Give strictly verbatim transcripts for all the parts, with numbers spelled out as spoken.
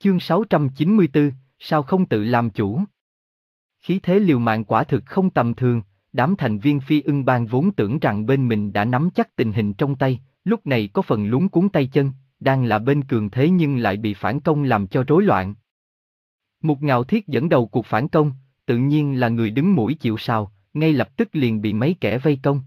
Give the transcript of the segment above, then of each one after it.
Chương sáu trăm chín mươi tư, sao không tự làm chủ? Khí thế liều mạng quả thực không tầm thường, đám thành viên Phi Ưng Bang vốn tưởng rằng bên mình đã nắm chắc tình hình trong tay, lúc này có phần luống cuống tay chân, đang là bên cường thế nhưng lại bị phản công làm cho rối loạn. Mục Ngạo Thiết dẫn đầu cuộc phản công, tự nhiên là người đứng mũi chịu sào, ngay lập tức liền bị mấy kẻ vây công.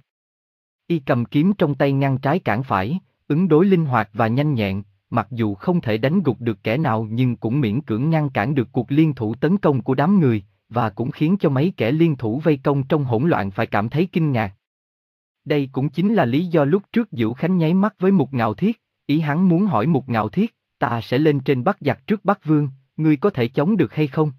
Y cầm kiếm trong tay ngăn trái cản phải, ứng đối linh hoạt và nhanh nhẹn, mặc dù không thể đánh gục được kẻ nào nhưng cũng miễn cưỡng ngăn cản được cuộc liên thủ tấn công của đám người, và cũng khiến cho mấy kẻ liên thủ vây công trong hỗn loạn phải cảm thấy kinh ngạc. Đây cũng chính là lý do lúc trước Dữu Khánh nháy mắt với Mục Ngạo Thiết, ý hắn muốn hỏi Mục Ngạo Thiết, ta sẽ lên trên bắt giặc trước Bắc Vương, ngươi có thể chống được hay không?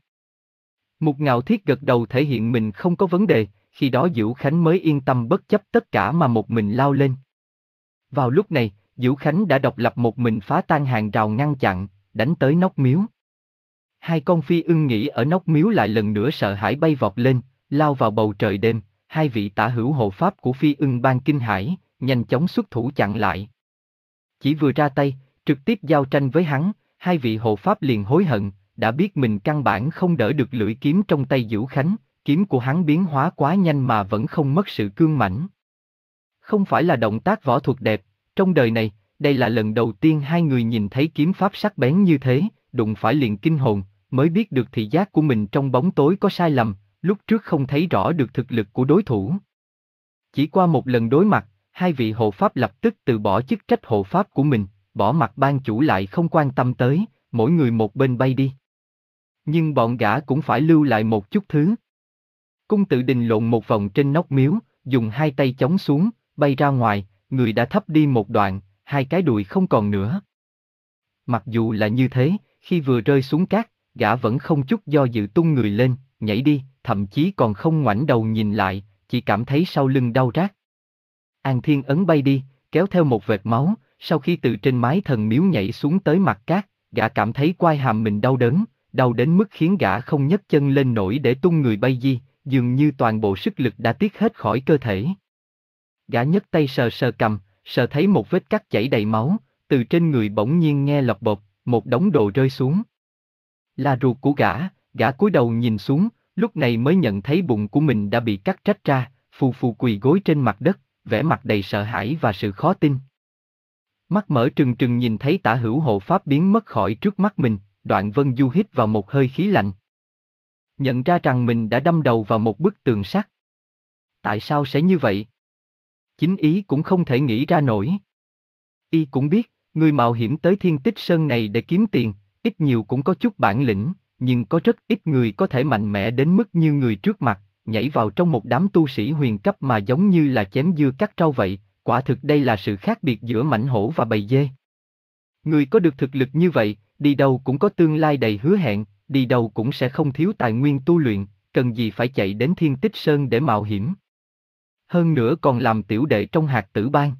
Mục Ngạo Thiết gật đầu thể hiện mình không có vấn đề, khi đó Dữu Khánh mới yên tâm bất chấp tất cả mà một mình lao lên. Vào lúc này, Dữu Khánh đã độc lập một mình phá tan hàng rào ngăn chặn, đánh tới nóc miếu. Hai con phi ưng nghĩ ở nóc miếu lại lần nữa sợ hãi bay vọt lên, lao vào bầu trời đêm, hai vị tả hữu hộ pháp của Phi Ưng Bang kinh hãi, nhanh chóng xuất thủ chặn lại. Chỉ vừa ra tay, trực tiếp giao tranh với hắn, hai vị hộ pháp liền hối hận, đã biết mình căn bản không đỡ được lưỡi kiếm trong tay Dữu Khánh, kiếm của hắn biến hóa quá nhanh mà vẫn không mất sự cương mãnh. Không phải là động tác võ thuật đẹp, trong đời này, đây là lần đầu tiên hai người nhìn thấy kiếm pháp sắc bén như thế, đụng phải liền kinh hồn, mới biết được thị giác của mình trong bóng tối có sai lầm, lúc trước không thấy rõ được thực lực của đối thủ. Chỉ qua một lần đối mặt, hai vị hộ pháp lập tức từ bỏ chức trách hộ pháp của mình, bỏ mặt ban chủ lại không quan tâm tới, mỗi người một bên bay đi. Nhưng bọn gã cũng phải lưu lại một chút thứ. Cung Tự Đình lộn một vòng trên nóc miếu, dùng hai tay chống xuống, bay ra ngoài, người đã thấp đi một đoạn, hai cái đùi không còn nữa. Mặc dù là như thế, khi vừa rơi xuống cát, gã vẫn không chút do dự tung người lên, nhảy đi, thậm chí còn không ngoảnh đầu nhìn lại, chỉ cảm thấy sau lưng đau rát. An Thiên Ấn bay đi, kéo theo một vệt máu, sau khi từ trên mái thần miếu nhảy xuống tới mặt cát, gã cảm thấy quai hàm mình đau đớn, đau đến mức khiến gã không nhấc chân lên nổi để tung người bay di, dường như toàn bộ sức lực đã tiết hết khỏi cơ thể. Gã nhấc tay sờ sờ cằm, sờ thấy một vết cắt chảy đầy máu, từ trên người bỗng nhiên nghe lọc bột, một đống đồ rơi xuống. Là ruột của gã, gã cúi đầu nhìn xuống, lúc này mới nhận thấy bụng của mình đã bị cắt rách ra, phù phù quỳ gối trên mặt đất, vẻ mặt đầy sợ hãi và sự khó tin. Mắt mở trừng trừng nhìn thấy tả hữu hộ pháp biến mất khỏi trước mắt mình, Đoạn Vân Du hít vào một hơi khí lạnh. Nhận ra rằng mình đã đâm đầu vào một bức tường sắt. Tại sao sẽ như vậy? Chính ý cũng không thể nghĩ ra nổi. Y cũng biết, người mạo hiểm tới Thiên Tích Sơn này để kiếm tiền, ít nhiều cũng có chút bản lĩnh, nhưng có rất ít người có thể mạnh mẽ đến mức như người trước mặt, nhảy vào trong một đám tu sĩ huyền cấp mà giống như là chém dưa cắt rau vậy, quả thực đây là sự khác biệt giữa mãnh hổ và bầy dê. Người có được thực lực như vậy, đi đâu cũng có tương lai đầy hứa hẹn, đi đâu cũng sẽ không thiếu tài nguyên tu luyện, cần gì phải chạy đến Thiên Tích Sơn để mạo hiểm. Hơn nữa còn làm tiểu đệ trong Hạt Tử Bang.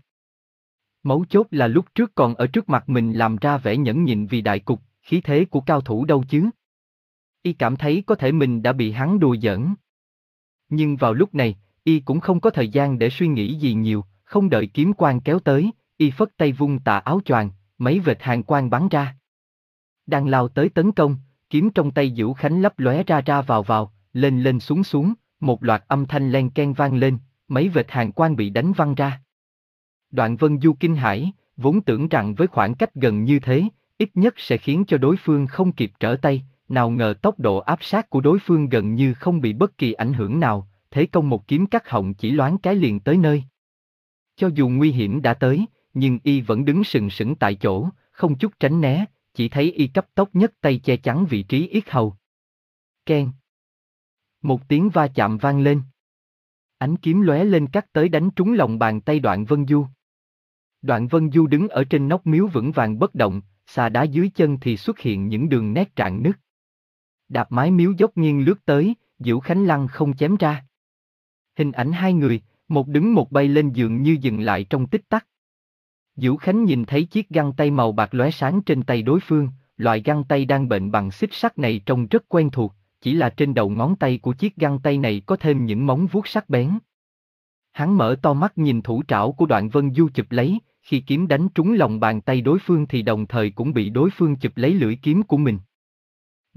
Mấu chốt là lúc trước còn ở trước mặt mình làm ra vẻ nhẫn nhịn vì đại cục, khí thế của cao thủ đâu chứ. Y cảm thấy có thể mình đã bị hắn đùa giỡn. Nhưng vào lúc này, Y cũng không có thời gian để suy nghĩ gì nhiều, không đợi kiếm quang kéo tới, Y phất tay vung tà áo choàng, mấy vệt hàn quang bắn ra. Đang lao tới tấn công, kiếm trong tay Dữu Khánh lấp lóe ra ra vào vào, lên lên xuống xuống, một loạt âm thanh len ken vang lên, mấy vệt hàn quang bị đánh văng ra. Đoạn Vân Du kinh hãi, vốn tưởng rằng với khoảng cách gần như thế, ít nhất sẽ khiến cho đối phương không kịp trở tay, nào ngờ tốc độ áp sát của đối phương gần như không bị bất kỳ ảnh hưởng nào, thế công một kiếm cắt họng chỉ loáng cái liền tới nơi. Cho dù nguy hiểm đã tới, nhưng Y vẫn đứng sừng sững tại chỗ, không chút tránh né, chỉ thấy Y cấp tốc nhấc tay che chắn vị trí yết hầu. Keng. Một tiếng va chạm vang lên. Ánh kiếm lóe lên cắt tới đánh trúng lòng bàn tay Đoạn Vân Du. Đoạn Vân Du đứng ở trên nóc miếu vững vàng bất động, xà đá dưới chân thì xuất hiện những đường nét rạn nứt. Đạp mái miếu dốc nghiêng lướt tới, Dữu Khánh lăng không chém ra. Hình ảnh hai người, một đứng một bay lên dường như dừng lại trong tích tắc. Dữu Khánh nhìn thấy chiếc găng tay màu bạc lóe sáng trên tay đối phương, loại găng tay đang bệnh bằng xích sắt này trông rất quen thuộc, chỉ là trên đầu ngón tay của chiếc găng tay này có thêm những móng vuốt sắc bén. Hắn mở to mắt nhìn thủ trảo của Đoạn Vân Du chụp lấy, khi kiếm đánh trúng lòng bàn tay đối phương thì đồng thời cũng bị đối phương chụp lấy lưỡi kiếm của mình.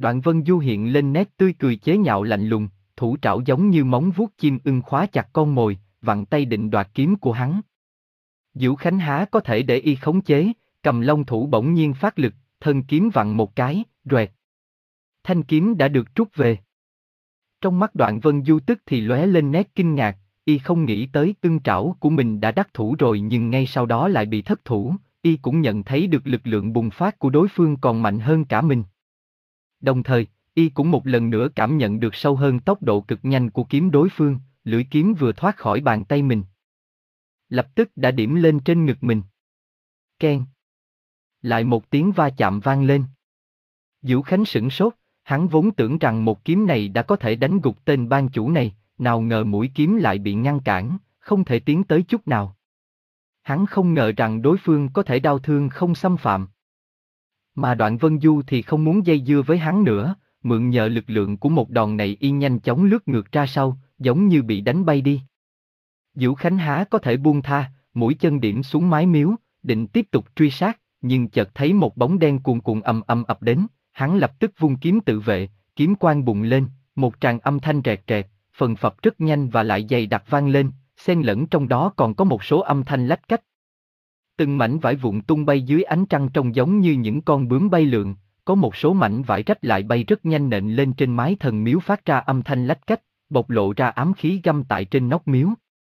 Đoạn Vân Du hiện lên nét tươi cười chế nhạo lạnh lùng, thủ trảo giống như móng vuốt chim ưng khóa chặt con mồi, vặn tay định đoạt kiếm của hắn. Diễu Khánh há có thể để y khống chế, cầm long thủ bỗng nhiên phát lực, thân kiếm vặn một cái, roẹt. Thanh kiếm đã được trút về. Trong mắt Đoạn Vân Du tức thì lóe lên nét kinh ngạc, y không nghĩ tới ưng trảo của mình đã đắc thủ rồi nhưng ngay sau đó lại bị thất thủ, y cũng nhận thấy được lực lượng bùng phát của đối phương còn mạnh hơn cả mình. Đồng thời, y cũng một lần nữa cảm nhận được sâu hơn tốc độ cực nhanh của kiếm đối phương, lưỡi kiếm vừa thoát khỏi bàn tay mình. Lập tức đã điểm lên trên ngực mình. Keng. Lại một tiếng va chạm vang lên. Diễu Khánh sửng sốt, hắn vốn tưởng rằng một kiếm này đã có thể đánh gục tên ban chủ này, nào ngờ mũi kiếm lại bị ngăn cản, không thể tiến tới chút nào. Hắn không ngờ rằng đối phương có thể đau thương không xâm phạm. Mà Đoạn Vân Du thì không muốn dây dưa với hắn nữa, mượn nhờ lực lượng của một đòn này y nhanh chóng lướt ngược ra sau, giống như bị đánh bay đi. Diễu Khánh há có thể buông tha, mũi chân điểm xuống mái miếu, định tiếp tục truy sát, nhưng chợt thấy một bóng đen cuồn cuộn ầm ầm ập đến, hắn lập tức vung kiếm tự vệ, kiếm quang bùng lên, một tràng âm thanh rẹt rẹt, phần phập rất nhanh và lại dày đặc vang lên, xen lẫn trong đó còn có một số âm thanh lách cách. Từng mảnh vải vụn tung bay dưới ánh trăng trông giống như những con bướm bay lượn, có một số mảnh vải rách lại bay rất nhanh nện lên trên mái thần miếu phát ra âm thanh lách cách, bộc lộ ra ám khí găm tại trên nóc miếu.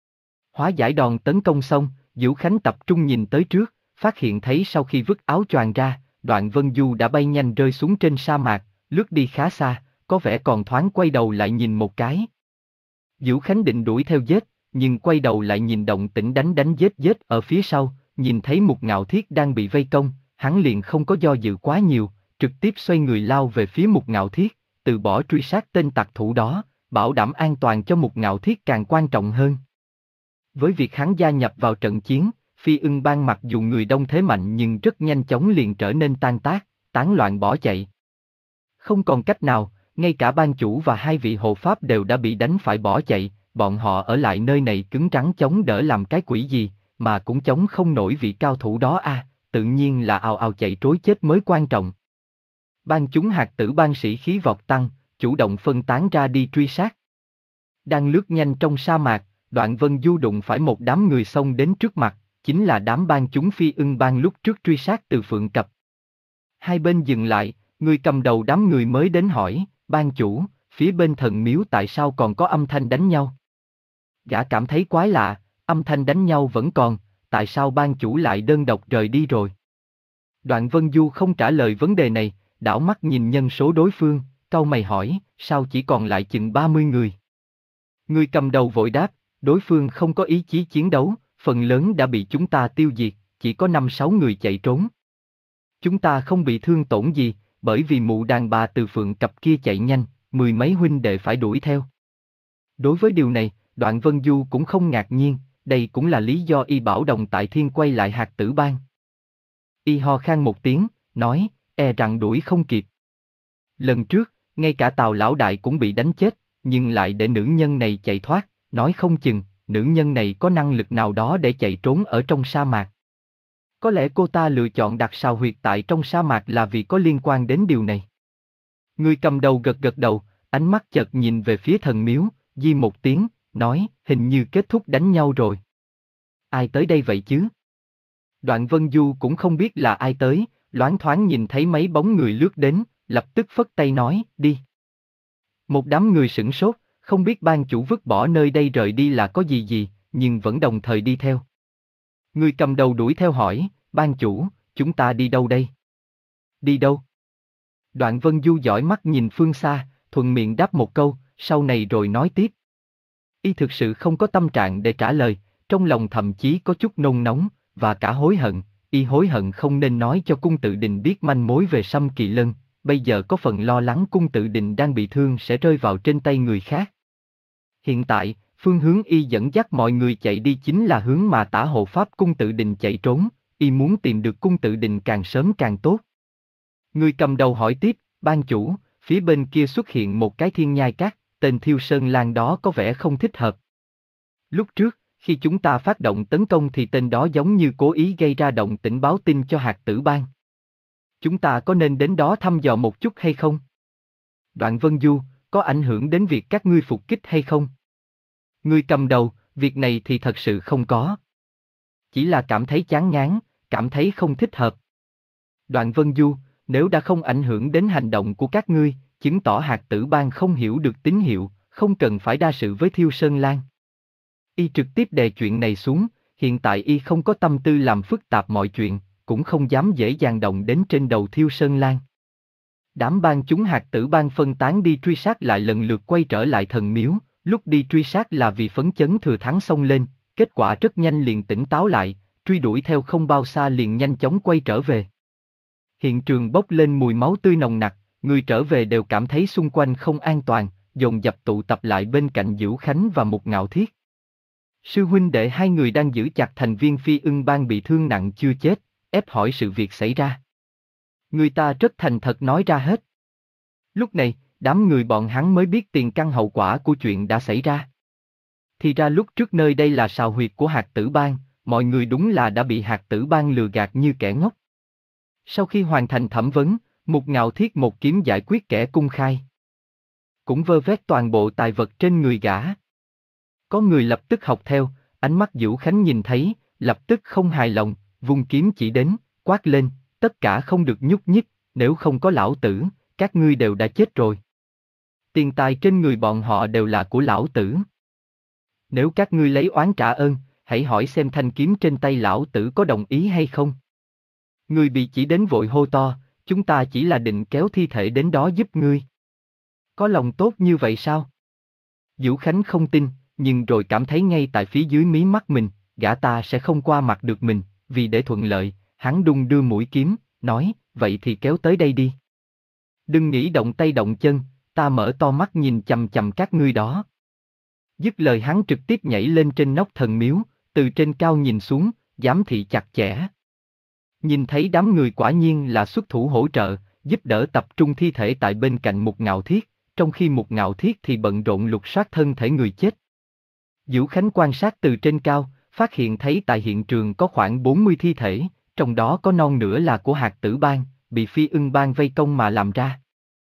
Hóa giải đòn tấn công xong, Diễu Khánh tập trung nhìn tới trước, phát hiện thấy sau khi vứt áo choàng ra, Đoạn Vân Du đã bay nhanh rơi xuống trên sa mạc, lướt đi khá xa, có vẻ còn thoáng quay đầu lại nhìn một cái. Diễu Khánh định đuổi theo giết, nhưng quay đầu lại nhìn động tĩnh đánh đánh giết giết ở phía sau, nhìn thấy Mục Ngạo Thiết đang bị vây công, hắn liền không có do dự quá nhiều, trực tiếp xoay người lao về phía Mục Ngạo Thiết, từ bỏ truy sát tên tặc thủ đó, bảo đảm an toàn cho Mục Ngạo Thiết càng quan trọng hơn. Với việc hắn gia nhập vào trận chiến, Phi Ưng Bang mặc dù người đông thế mạnh nhưng rất nhanh chóng liền trở nên tan tác, tán loạn bỏ chạy. Không còn cách nào, ngay cả ban chủ và hai vị hộ pháp đều đã bị đánh phải bỏ chạy, bọn họ ở lại nơi này cứng rắn chống đỡ làm cái quỷ gì, mà cũng chống không nổi vị cao thủ đó a, à, tự nhiên là ào ào chạy trối chết mới quan trọng. Ban chúng hạt tử ban sĩ khí vọt tăng, chủ động phân tán ra đi truy sát. Đang lướt nhanh trong sa mạc, Đoạn Vân Du đụng phải một đám người xông đến trước mặt, chính là đám ban chúng Phi Ưng Bang lúc trước truy sát từ Phượng Cập. Hai bên dừng lại, người cầm đầu đám người mới đến hỏi, ban chủ, phía bên thần miếu tại sao còn có âm thanh đánh nhau? Gã cảm thấy quái lạ, âm thanh đánh nhau vẫn còn, tại sao ban chủ lại đơn độc rời đi rồi? Đoạn Vân Du không trả lời vấn đề này, đảo mắt nhìn nhân số đối phương, cau mày hỏi, sao chỉ còn lại chừng ba mươi người? Người cầm đầu vội đáp, đối phương không có ý chí chiến đấu, phần lớn đã bị chúng ta tiêu diệt, chỉ có năm sáu người chạy trốn. Chúng ta không bị thương tổn gì, bởi vì mụ đàn bà từ Phượng Cập kia chạy nhanh, mười mấy huynh đệ phải đuổi theo. Đối với điều này, Đoạn Vân Du cũng không ngạc nhiên, đây cũng là lý do y bảo Đồng Tại Thiên quay lại hạt tử bang. Y ho khan một tiếng, nói, e rằng đuổi không kịp. Lần trước, ngay cả Tào Lão Đại cũng bị đánh chết, nhưng lại để nữ nhân này chạy thoát, nói không chừng, nữ nhân này có năng lực nào đó để chạy trốn ở trong sa mạc. Có lẽ cô ta lựa chọn đặt sào huyệt tại trong sa mạc là vì có liên quan đến điều này. Người cầm đầu gật gật đầu, ánh mắt chợt nhìn về phía thần miếu, di một tiếng, nói, hình như kết thúc đánh nhau rồi. Ai tới đây vậy chứ? Đoạn Vân Du cũng không biết là ai tới, loáng thoáng nhìn thấy mấy bóng người lướt đến, lập tức phất tay nói, đi. Một đám người sửng sốt, không biết ban chủ vứt bỏ nơi đây rời đi là có gì gì, nhưng vẫn đồng thời đi theo. Người cầm đầu đuổi theo hỏi, ban chủ, chúng ta đi đâu đây? Đi đâu? Đoạn Vân Du dõi mắt nhìn phương xa, thuận miệng đáp một câu, sau này rồi nói tiếp. Y thực sự không có tâm trạng để trả lời, trong lòng thậm chí có chút nôn nóng, và cả hối hận, y hối hận không nên nói cho cung tự đình biết manh mối về Sâm Kỳ Lân, bây giờ có phần lo lắng cung tự đình đang bị thương sẽ rơi vào trên tay người khác. Hiện tại, phương hướng y dẫn dắt mọi người chạy đi chính là hướng mà Tả hộ pháp cung tự đình chạy trốn, y muốn tìm được cung tự đình càng sớm càng tốt. Người cầm đầu hỏi tiếp, ban chủ, phía bên kia xuất hiện một cái thiên nhai cát, tên Thiêu Sơn Lan đó có vẻ không thích hợp. Lúc trước, khi chúng ta phát động tấn công thì tên đó giống như cố ý gây ra động tĩnh báo tin cho hạt tử bang. Chúng ta có nên đến đó thăm dò một chút hay không? Đoạn Vân Du, có ảnh hưởng đến việc các ngươi phục kích hay không? Người cầm đầu, việc này thì thật sự không có. Chỉ là cảm thấy chán ngán, cảm thấy không thích hợp. Đoạn Vân Du, nếu đã không ảnh hưởng đến hành động của các ngươi, chứng tỏ Hạt Tử Bang không hiểu được tín hiệu, không cần phải đa sự với Thiêu Sơn Lan. Y trực tiếp đè chuyện này xuống, hiện tại Y không có tâm tư làm phức tạp mọi chuyện, cũng không dám dễ dàng động đến trên đầu Thiêu Sơn Lan. Đám bang chúng Hạt Tử Bang phân tán đi truy sát lại lần lượt quay trở lại thần miếu, lúc đi truy sát là vì phấn chấn thừa thắng xông lên, kết quả rất nhanh liền tỉnh táo lại, truy đuổi theo không bao xa liền nhanh chóng quay trở về. Hiện trường bốc lên mùi máu tươi nồng nặc, người trở về đều cảm thấy xung quanh không an toàn, dồn dập tụ tập lại bên cạnh Dữu Khánh và Mục Ngạo Thiết. Sư huynh đệ hai người đang giữ chặt thành viên Phi Ưng Bang bị thương nặng chưa chết, ép hỏi sự việc xảy ra. Người ta rất thành thật nói ra hết. Lúc này, đám người bọn hắn mới biết tiền căn hậu quả của chuyện đã xảy ra. Thì ra lúc trước nơi đây là sào huyệt của Hạt Tử Bang, mọi người đúng là đã bị Hạt Tử Bang lừa gạt như kẻ ngốc. Sau khi hoàn thành thẩm vấn, Mục Ngạo Thiết một kiếm giải quyết kẻ cung khai. Cũng vơ vét toàn bộ tài vật trên người gã. Có người lập tức học theo, ánh mắt Dữu Khánh nhìn thấy, lập tức không hài lòng, vung kiếm chỉ đến, quát lên, tất cả không được nhúc nhích, nếu không có lão tử, các ngươi đều đã chết rồi. Tiền tài trên người bọn họ đều là của lão tử. Nếu các ngươi lấy oán trả ơn, hãy hỏi xem thanh kiếm trên tay lão tử có đồng ý hay không. Người bị chỉ đến vội hô to, chúng ta chỉ là định kéo thi thể đến đó giúp ngươi. Có lòng tốt như vậy sao? Dữu Khánh không tin, nhưng rồi cảm thấy ngay tại phía dưới mí mắt mình, gã ta sẽ không qua mặt được mình, vì để thuận lợi, hắn đung đưa mũi kiếm, nói, vậy thì kéo tới đây đi. Đừng nghĩ động tay động chân, ta mở to mắt nhìn chằm chằm các ngươi đó. Dứt lời hắn trực tiếp nhảy lên trên nóc thần miếu, từ trên cao nhìn xuống, giám thị chặt chẽ. Nhìn thấy đám người quả nhiên là xuất thủ hỗ trợ, giúp đỡ tập trung thi thể tại bên cạnh Mục Ngạo Thiết, trong khi Mục Ngạo Thiết thì bận rộn lục soát thân thể người chết. Dữu Khánh quan sát từ trên cao, phát hiện thấy tại hiện trường có khoảng bốn mươi thi thể, trong đó có non nửa là của Hạt Tử Bang, bị Phi Ưng Bang vây công mà làm ra.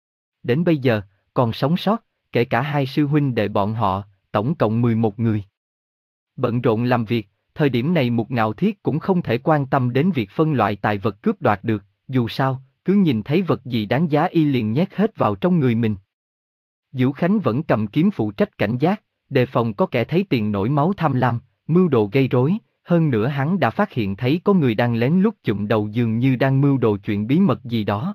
Đến bây giờ, còn sống sót, kể cả hai sư huynh đệ bọn họ, tổng cộng mười một người. Bận rộn làm việc, thời điểm này Mục Ngạo Thiết cũng không thể quan tâm đến việc phân loại tài vật cướp đoạt được, dù sao, cứ nhìn thấy vật gì đáng giá y liền nhét hết vào trong người mình. Dữu Khánh vẫn cầm kiếm phụ trách cảnh giác, đề phòng có kẻ thấy tiền nổi máu tham lam, mưu đồ gây rối, hơn nữa hắn đã phát hiện thấy có người đang lén lút chụm đầu dường như đang mưu đồ chuyện bí mật gì đó.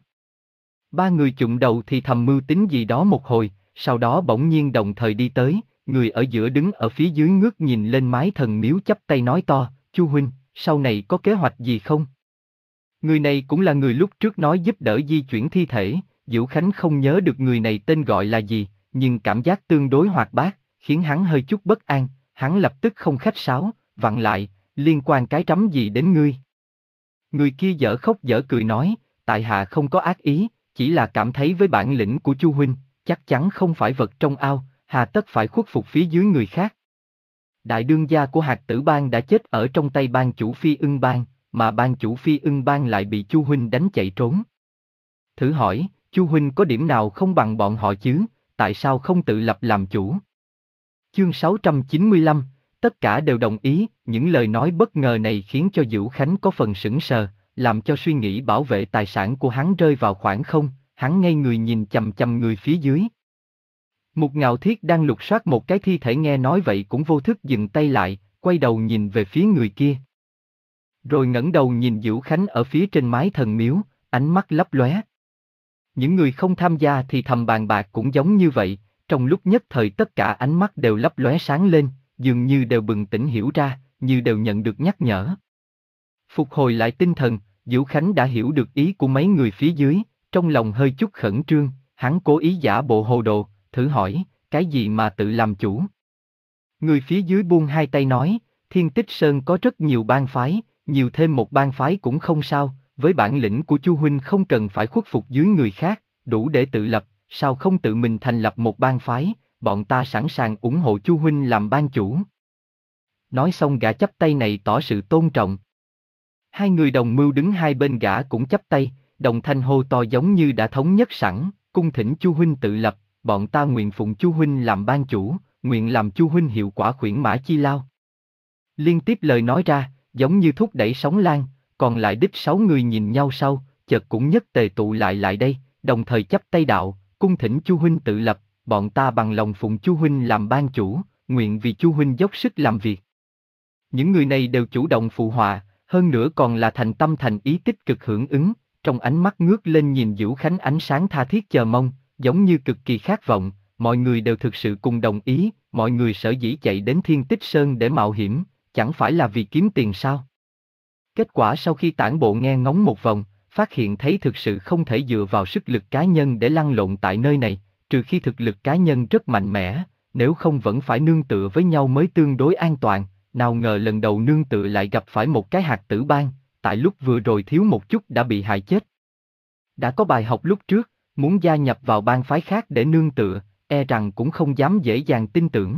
Ba người chụm đầu thì thầm mưu tính gì đó một hồi, sau đó bỗng nhiên đồng thời đi tới, người ở giữa đứng ở phía dưới ngước nhìn lên mái thần miếu chắp tay nói to, Chu huynh, sau này có kế hoạch gì không? Người này cũng là người lúc trước nói giúp đỡ di chuyển thi thể, Dữu Khánh không nhớ được người này tên gọi là gì, nhưng cảm giác tương đối hoạt bát, khiến hắn hơi chút bất an, hắn lập tức không khách sáo, vặn lại, liên quan cái trắm gì đến ngươi? Người kia dở khóc dở cười nói, tại hạ không có ác ý, chỉ là cảm thấy với bản lĩnh của Chu huynh, chắc chắn không phải vật trong ao, hà tất phải khuất phục phía dưới người khác. Đại đương gia của Hạt Tử Bang đã chết ở trong tay bang chủ Phi Ưng Bang, mà bang chủ Phi Ưng Bang lại bị Chu huynh đánh chạy trốn. Thử hỏi, Chu huynh có điểm nào không bằng bọn họ chứ, tại sao không tự lập làm chủ? Chương sáu trăm chín mươi lăm, tất cả đều đồng ý, những lời nói bất ngờ này khiến cho Dữu Khánh có phần sững sờ, làm cho suy nghĩ bảo vệ tài sản của hắn rơi vào khoảng không, hắn ngây người nhìn chằm chằm người phía dưới. Mục Ngạo Thiết đang lục soát một cái thi thể nghe nói vậy cũng vô thức dừng tay lại, quay đầu nhìn về phía người kia. Rồi ngẩng đầu nhìn Dữu Khánh ở phía trên mái thần miếu, ánh mắt lấp lóe. Những người không tham gia thì thầm bàn bạc cũng giống như vậy, trong lúc nhất thời tất cả ánh mắt đều lấp lóe sáng lên, dường như đều bừng tỉnh hiểu ra, như đều nhận được nhắc nhở. Phục hồi lại tinh thần, Dữu Khánh đã hiểu được ý của mấy người phía dưới, trong lòng hơi chút khẩn trương, hắn cố ý giả bộ hồ đồ, thử hỏi, cái gì mà tự làm chủ? Người phía dưới buông hai tay nói, Thiên Tích Sơn có rất nhiều bang phái, nhiều thêm một bang phái cũng không sao, với bản lĩnh của Chu huynh không cần phải khuất phục dưới người khác, đủ để tự lập, sao không tự mình thành lập một bang phái, bọn ta sẵn sàng ủng hộ Chu huynh làm bang chủ. Nói xong gã chắp tay này tỏ sự tôn trọng. Hai người đồng mưu đứng hai bên gã cũng chắp tay, đồng thanh hô to giống như đã thống nhất sẵn, cung thỉnh Chu huynh tự lập, bọn ta nguyện phụng Chu huynh làm ban chủ, nguyện làm Chu huynh hiệu quả khuyển mã chi lao. Liên tiếp lời nói ra, giống như thúc đẩy sóng lan, còn lại đích sáu người nhìn nhau sau, chợt cũng nhất tề tụ lại lại đây, đồng thời chắp tay đạo, cung thỉnh Chu huynh tự lập, bọn ta bằng lòng phụng Chu huynh làm ban chủ, nguyện vì Chu huynh dốc sức làm việc. Những người này đều chủ động phụ họa, hơn nữa còn là thành tâm thành ý tích cực hưởng ứng, trong ánh mắt ngước lên nhìn Dữu Khánh ánh sáng tha thiết chờ mong, giống như cực kỳ khát vọng, mọi người đều thực sự cùng đồng ý, mọi người sở dĩ chạy đến Thiên Tích Sơn để mạo hiểm, chẳng phải là vì kiếm tiền sao? Kết quả sau khi tản bộ nghe ngóng một vòng, phát hiện thấy thực sự không thể dựa vào sức lực cá nhân để lăn lộn tại nơi này, trừ khi thực lực cá nhân rất mạnh mẽ, nếu không vẫn phải nương tựa với nhau mới tương đối an toàn. Nào ngờ lần đầu nương tựa lại gặp phải một cái hạt tử bang, tại lúc vừa rồi thiếu một chút đã bị hại chết. Đã có bài học lúc trước, muốn gia nhập vào bang phái khác để nương tựa, e rằng cũng không dám dễ dàng tin tưởng.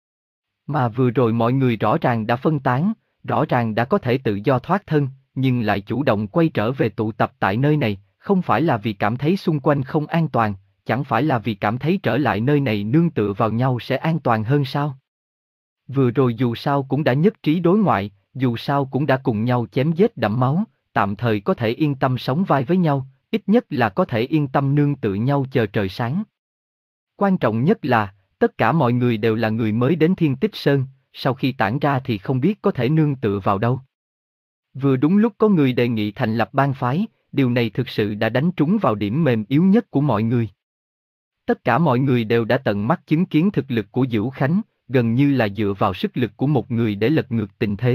Mà vừa rồi mọi người rõ ràng đã phân tán, rõ ràng đã có thể tự do thoát thân, nhưng lại chủ động quay trở về tụ tập tại nơi này, không phải là vì cảm thấy xung quanh không an toàn, chẳng phải là vì cảm thấy trở lại nơi này nương tựa vào nhau sẽ an toàn hơn sao? Vừa rồi dù sao cũng đã nhất trí đối ngoại, dù sao cũng đã cùng nhau chém giết đẫm máu, tạm thời có thể yên tâm sống vai với nhau, ít nhất là có thể yên tâm nương tựa nhau chờ trời sáng. Quan trọng nhất là, tất cả mọi người đều là người mới đến Thiên Tích Sơn, sau khi tản ra thì không biết có thể nương tựa vào đâu. Vừa đúng lúc có người đề nghị thành lập bang phái, điều này thực sự đã đánh trúng vào điểm mềm yếu nhất của mọi người. Tất cả mọi người đều đã tận mắt chứng kiến thực lực của Dữu Khánh, gần như là dựa vào sức lực của một người để lật ngược tình thế.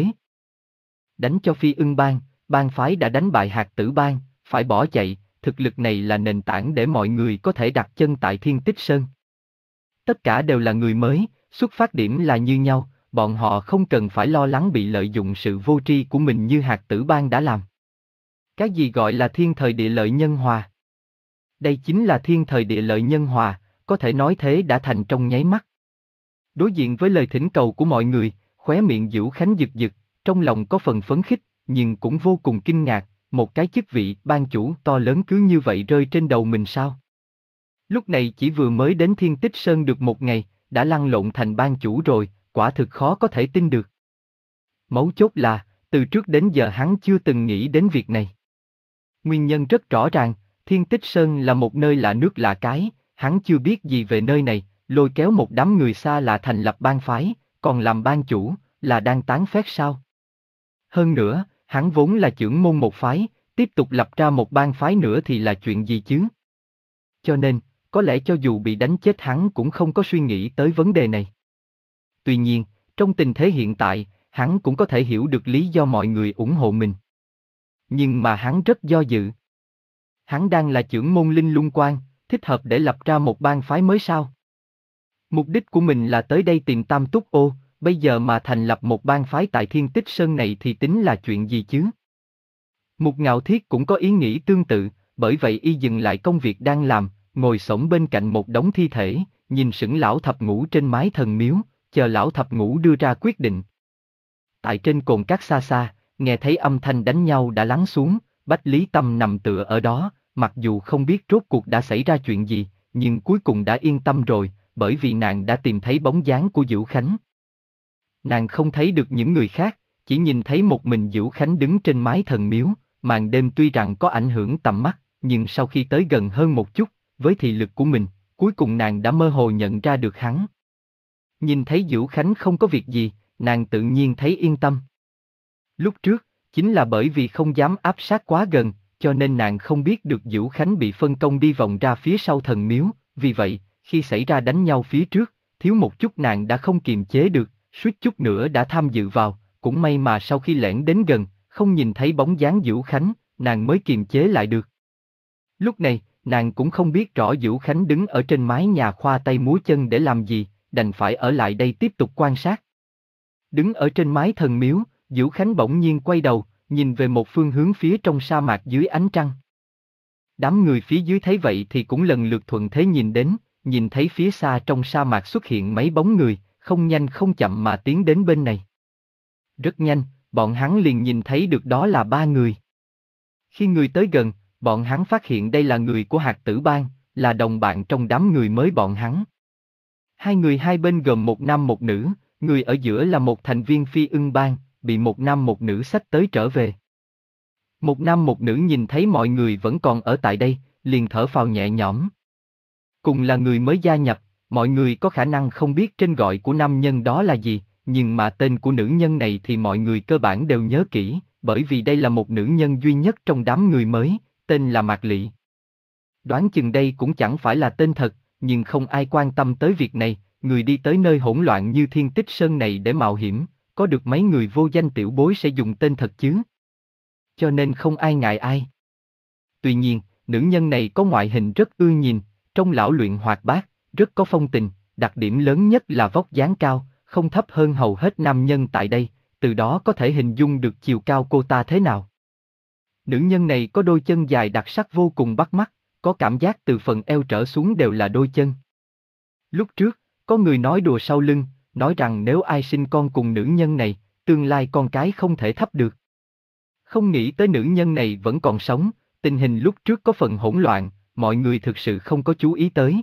Đánh cho Phi Ưng Bang, bang phái đã đánh bại Hạt Tử Bang, phải bỏ chạy, thực lực này là nền tảng để mọi người có thể đặt chân tại Thiên Tích Sơn. Tất cả đều là người mới, xuất phát điểm là như nhau, bọn họ không cần phải lo lắng bị lợi dụng sự vô tri của mình như Hạt Tử Bang đã làm. Cái gì gọi là thiên thời địa lợi nhân hòa? Đây chính là thiên thời địa lợi nhân hòa, có thể nói thế đã thành trong nháy mắt. Đối diện với lời thỉnh cầu của mọi người, khóe miệng Dữu Khánh giật giật, trong lòng có phần phấn khích, nhưng cũng vô cùng kinh ngạc, một cái chức vị ban chủ to lớn cứ như vậy rơi trên đầu mình sao? Lúc này chỉ vừa mới đến Thiên Tích Sơn được một ngày, đã lăn lộn thành ban chủ rồi, quả thực khó có thể tin được. Mấu chốt là, từ trước đến giờ hắn chưa từng nghĩ đến việc này. Nguyên nhân rất rõ ràng, Thiên Tích Sơn là một nơi lạ nước lạ cái, hắn chưa biết gì về nơi này, lôi kéo một đám người xa lạ thành lập bang phái, còn làm ban chủ, là đang tán phét sao? Hơn nữa, hắn vốn là trưởng môn một phái, tiếp tục lập ra một bang phái nữa thì là chuyện gì chứ? Cho nên, có lẽ cho dù bị đánh chết hắn cũng không có suy nghĩ tới vấn đề này. Tuy nhiên, trong tình thế hiện tại, hắn cũng có thể hiểu được lý do mọi người ủng hộ mình. Nhưng mà hắn rất do dự. Hắn đang là trưởng môn Linh Lung Quan, thích hợp để lập ra một bang phái mới sao? Mục đích của mình là tới đây tìm Tam Túc Ô, bây giờ mà thành lập một bang phái tại Thiên Tích Sơn này thì tính là chuyện gì chứ? Mục Ngạo Thiết cũng có ý nghĩ tương tự, bởi vậy y dừng lại công việc đang làm, ngồi xổm bên cạnh một đống thi thể, nhìn sững lão thập ngũ trên mái thần miếu, chờ lão thập ngũ đưa ra quyết định. Tại trên cồn cát xa xa, nghe thấy âm thanh đánh nhau đã lắng xuống, Bách Lý Tâm nằm tựa ở đó, mặc dù không biết rốt cuộc đã xảy ra chuyện gì, nhưng cuối cùng đã yên tâm rồi, bởi vì nàng đã tìm thấy bóng dáng của Dữu Khánh. Nàng không thấy được những người khác, chỉ nhìn thấy một mình Dữu Khánh đứng trên mái thần miếu, màn đêm tuy rằng có ảnh hưởng tầm mắt, nhưng sau khi tới gần hơn một chút, với thị lực của mình, cuối cùng nàng đã mơ hồ nhận ra được hắn. Nhìn thấy Dữu Khánh không có việc gì, nàng tự nhiên thấy yên tâm. Lúc trước, chính là bởi vì không dám áp sát quá gần, cho nên nàng không biết được Dữu Khánh bị phân công đi vòng ra phía sau thần miếu, vì vậy, khi xảy ra đánh nhau phía trước, thiếu một chút nàng đã không kiềm chế được, suýt chút nữa đã tham dự vào, cũng may mà sau khi lẻn đến gần, không nhìn thấy bóng dáng Dữu Khánh, nàng mới kiềm chế lại được. Lúc này, nàng cũng không biết rõ Dữu Khánh đứng ở trên mái nhà khoa tay múa chân để làm gì, đành phải ở lại đây tiếp tục quan sát. Đứng ở trên mái thần miếu, Dữu Khánh bỗng nhiên quay đầu, nhìn về một phương hướng phía trong sa mạc dưới ánh trăng. Đám người phía dưới thấy vậy thì cũng lần lượt thuận thế nhìn đến, nhìn thấy phía xa trong sa mạc xuất hiện mấy bóng người, không nhanh không chậm mà tiến đến bên này. Rất nhanh, bọn hắn liền nhìn thấy được đó là ba người. Khi người tới gần, bọn hắn phát hiện đây là người của Hạt Tử Bang, là đồng bạn trong đám người mới bọn hắn. Hai người hai bên gồm một nam một nữ, người ở giữa là một thành viên Phi Ưng Bang, bị một nam một nữ xách tới trở về. Một nam một nữ nhìn thấy mọi người vẫn còn ở tại đây, liền thở phào nhẹ nhõm. Cùng là người mới gia nhập, mọi người có khả năng không biết tên gọi của nam nhân đó là gì, nhưng mà tên của nữ nhân này thì mọi người cơ bản đều nhớ kỹ, bởi vì đây là một nữ nhân duy nhất trong đám người mới, tên là Mạc Lị. Đoán chừng đây cũng chẳng phải là tên thật, nhưng không ai quan tâm tới việc này, người đi tới nơi hỗn loạn như Thiên Tích Sơn này để mạo hiểm, có được mấy người vô danh tiểu bối sẽ dùng tên thật chứ. Cho nên không ai ngại ai. Tuy nhiên, nữ nhân này có ngoại hình rất ưa nhìn, trong lão luyện hoạt bát, rất có phong tình, đặc điểm lớn nhất là vóc dáng cao, không thấp hơn hầu hết nam nhân tại đây, từ đó có thể hình dung được chiều cao cô ta thế nào. Nữ nhân này có đôi chân dài đặc sắc vô cùng bắt mắt, có cảm giác từ phần eo trở xuống đều là đôi chân. Lúc trước, có người nói đùa sau lưng, nói rằng nếu ai sinh con cùng nữ nhân này, tương lai con cái không thể thấp được. Không nghĩ tới nữ nhân này vẫn còn sống, tình hình lúc trước có phần hỗn loạn, mọi người thực sự không có chú ý tới.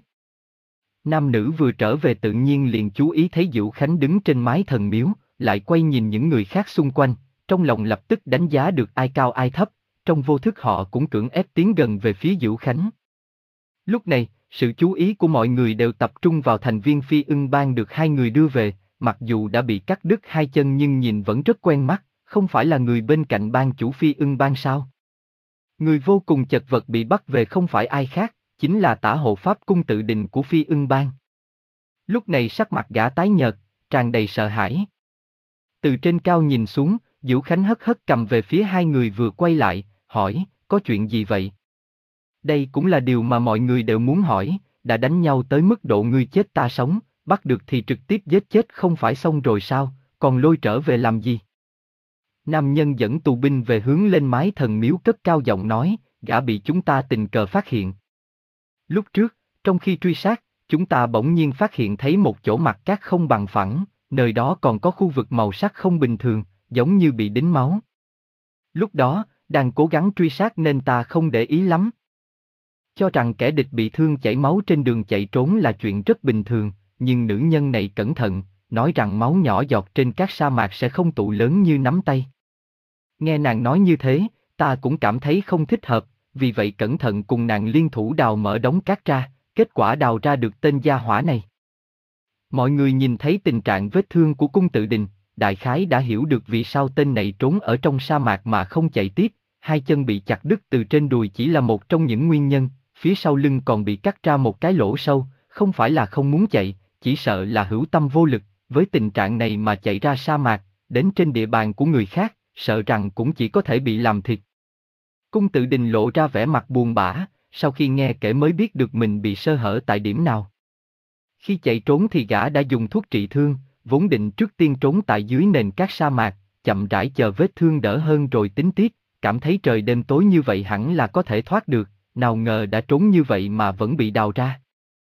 Nam nữ vừa trở về tự nhiên liền chú ý thấy Diệu Khánh đứng trên mái thần miếu, lại quay nhìn những người khác xung quanh, trong lòng lập tức đánh giá được ai cao ai thấp, trong vô thức họ cũng cưỡng ép tiến gần về phía Diệu Khánh. Lúc này, sự chú ý của mọi người đều tập trung vào thành viên Phi Ưng Bang được hai người đưa về, mặc dù đã bị cắt đứt hai chân nhưng nhìn vẫn rất quen mắt, không phải là người bên cạnh bang chủ Phi Ưng Bang sao? Người vô cùng chật vật bị bắt về không phải ai khác, chính là Tả Hộ Pháp Cung Tự Đình của Phi Ưng Bang. Lúc này sắc mặt gã tái nhợt, tràn đầy sợ hãi. Từ trên cao nhìn xuống, Diệu Khánh hất hất cầm về phía hai người vừa quay lại, hỏi, có chuyện gì vậy? Đây cũng là điều mà mọi người đều muốn hỏi, đã đánh nhau tới mức độ ngươi chết ta sống, bắt được thì trực tiếp giết chết không phải xong rồi sao, còn lôi trở về làm gì? Nam nhân dẫn tù binh về hướng lên mái thần miếu cất cao giọng nói, gã bị chúng ta tình cờ phát hiện. Lúc trước, trong khi truy sát, chúng ta bỗng nhiên phát hiện thấy một chỗ mặt cát không bằng phẳng, nơi đó còn có khu vực màu sắc không bình thường, giống như bị đính máu. Lúc đó, đang cố gắng truy sát nên ta không để ý lắm. Cho rằng kẻ địch bị thương chảy máu trên đường chạy trốn là chuyện rất bình thường, nhưng nữ nhân này cẩn thận, nói rằng máu nhỏ giọt trên các sa mạc sẽ không tụ lớn như nắm tay. Nghe nàng nói như thế, ta cũng cảm thấy không thích hợp, vì vậy cẩn thận cùng nàng liên thủ đào mở đống cát ra, kết quả đào ra được tên gia hỏa này. Mọi người nhìn thấy tình trạng vết thương của Cung Tự Đình, đại khái đã hiểu được vì sao tên này trốn ở trong sa mạc mà không chạy tiếp, hai chân bị chặt đứt từ trên đùi chỉ là một trong những nguyên nhân, phía sau lưng còn bị cắt ra một cái lỗ sâu, không phải là không muốn chạy, chỉ sợ là hữu tâm vô lực, với tình trạng này mà chạy ra sa mạc, đến trên địa bàn của người khác, sợ rằng cũng chỉ có thể bị làm thịt. Cung Tự Đình lộ ra vẻ mặt buồn bã, sau khi nghe kể mới biết được mình bị sơ hở tại điểm nào. Khi chạy trốn thì gã đã dùng thuốc trị thương, vốn định trước tiên trốn tại dưới nền cát sa mạc, chậm rãi chờ vết thương đỡ hơn rồi tính tiếp, cảm thấy trời đêm tối như vậy hẳn là có thể thoát được, nào ngờ đã trốn như vậy mà vẫn bị đào ra.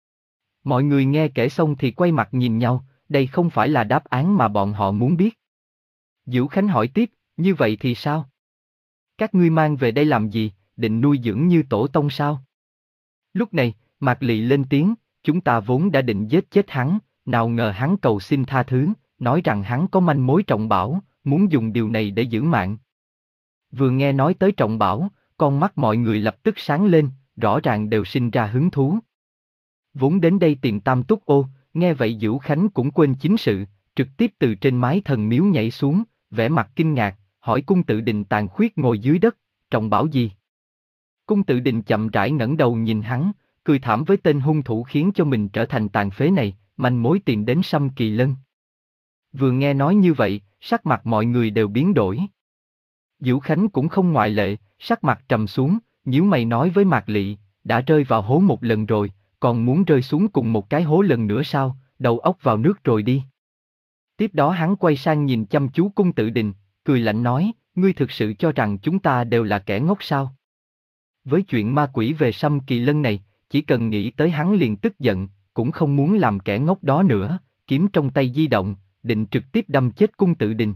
Mọi người nghe kể xong thì quay mặt nhìn nhau, đây không phải là đáp án mà bọn họ muốn biết. Diệu Khánh hỏi tiếp, như vậy thì sao? Các ngươi mang về đây làm gì, định nuôi dưỡng như tổ tông sao? Lúc này, Mạc Lị lên tiếng, chúng ta vốn đã định giết chết hắn, nào ngờ hắn cầu xin tha thứ, nói rằng hắn có manh mối trọng bảo, muốn dùng điều này để giữ mạng. Vừa nghe nói tới trọng bảo, con mắt mọi người lập tức sáng lên, rõ ràng đều sinh ra hứng thú. Vốn đến đây tìm Tam Túc Ô, nghe vậy Diệu Khánh cũng quên chính sự, trực tiếp từ trên mái thần miếu nhảy xuống, vẻ mặt kinh ngạc, hỏi Cung Tự Đình tàn khuyết ngồi dưới đất, trọng bảo gì? Cung Tự Đình chậm rãi ngẩng đầu nhìn hắn, cười thảm với tên hung thủ khiến cho mình trở thành tàn phế này, manh mối tìm đến Sâm Kỳ Lân. Vừa nghe nói như vậy, sắc mặt mọi người đều biến đổi. Diệu Khánh cũng không ngoại lệ, sắc mặt trầm xuống, nhíu mày nói với Mạc Lị, đã rơi vào hố một lần rồi, còn muốn rơi xuống cùng một cái hố lần nữa sao, đầu óc vào nước rồi đi. Tiếp đó hắn quay sang nhìn chăm chú Cung Tự Đình, cười lạnh nói, ngươi thực sự cho rằng chúng ta đều là kẻ ngốc sao? Với chuyện ma quỷ về Sâm Kỳ Lân này, chỉ cần nghĩ tới hắn liền tức giận, cũng không muốn làm kẻ ngốc đó nữa, kiếm trong tay di động, định trực tiếp đâm chết Cung Tự Đình.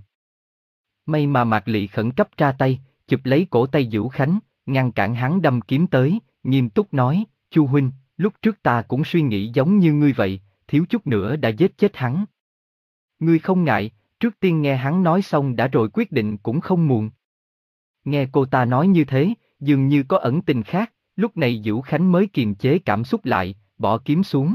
May mà Mạc Lị khẩn cấp ra tay, chụp lấy cổ tay Diệu Khánh, ngăn cản hắn đâm kiếm tới, nghiêm túc nói, Chu huynh, lúc trước ta cũng suy nghĩ giống như ngươi vậy, thiếu chút nữa đã giết chết hắn. Ngươi không ngại, trước tiên nghe hắn nói xong đã rồi quyết định cũng không muộn. Nghe cô ta nói như thế, dường như có ẩn tình khác, lúc này Dữu Khánh mới kiềm chế cảm xúc lại, bỏ kiếm xuống.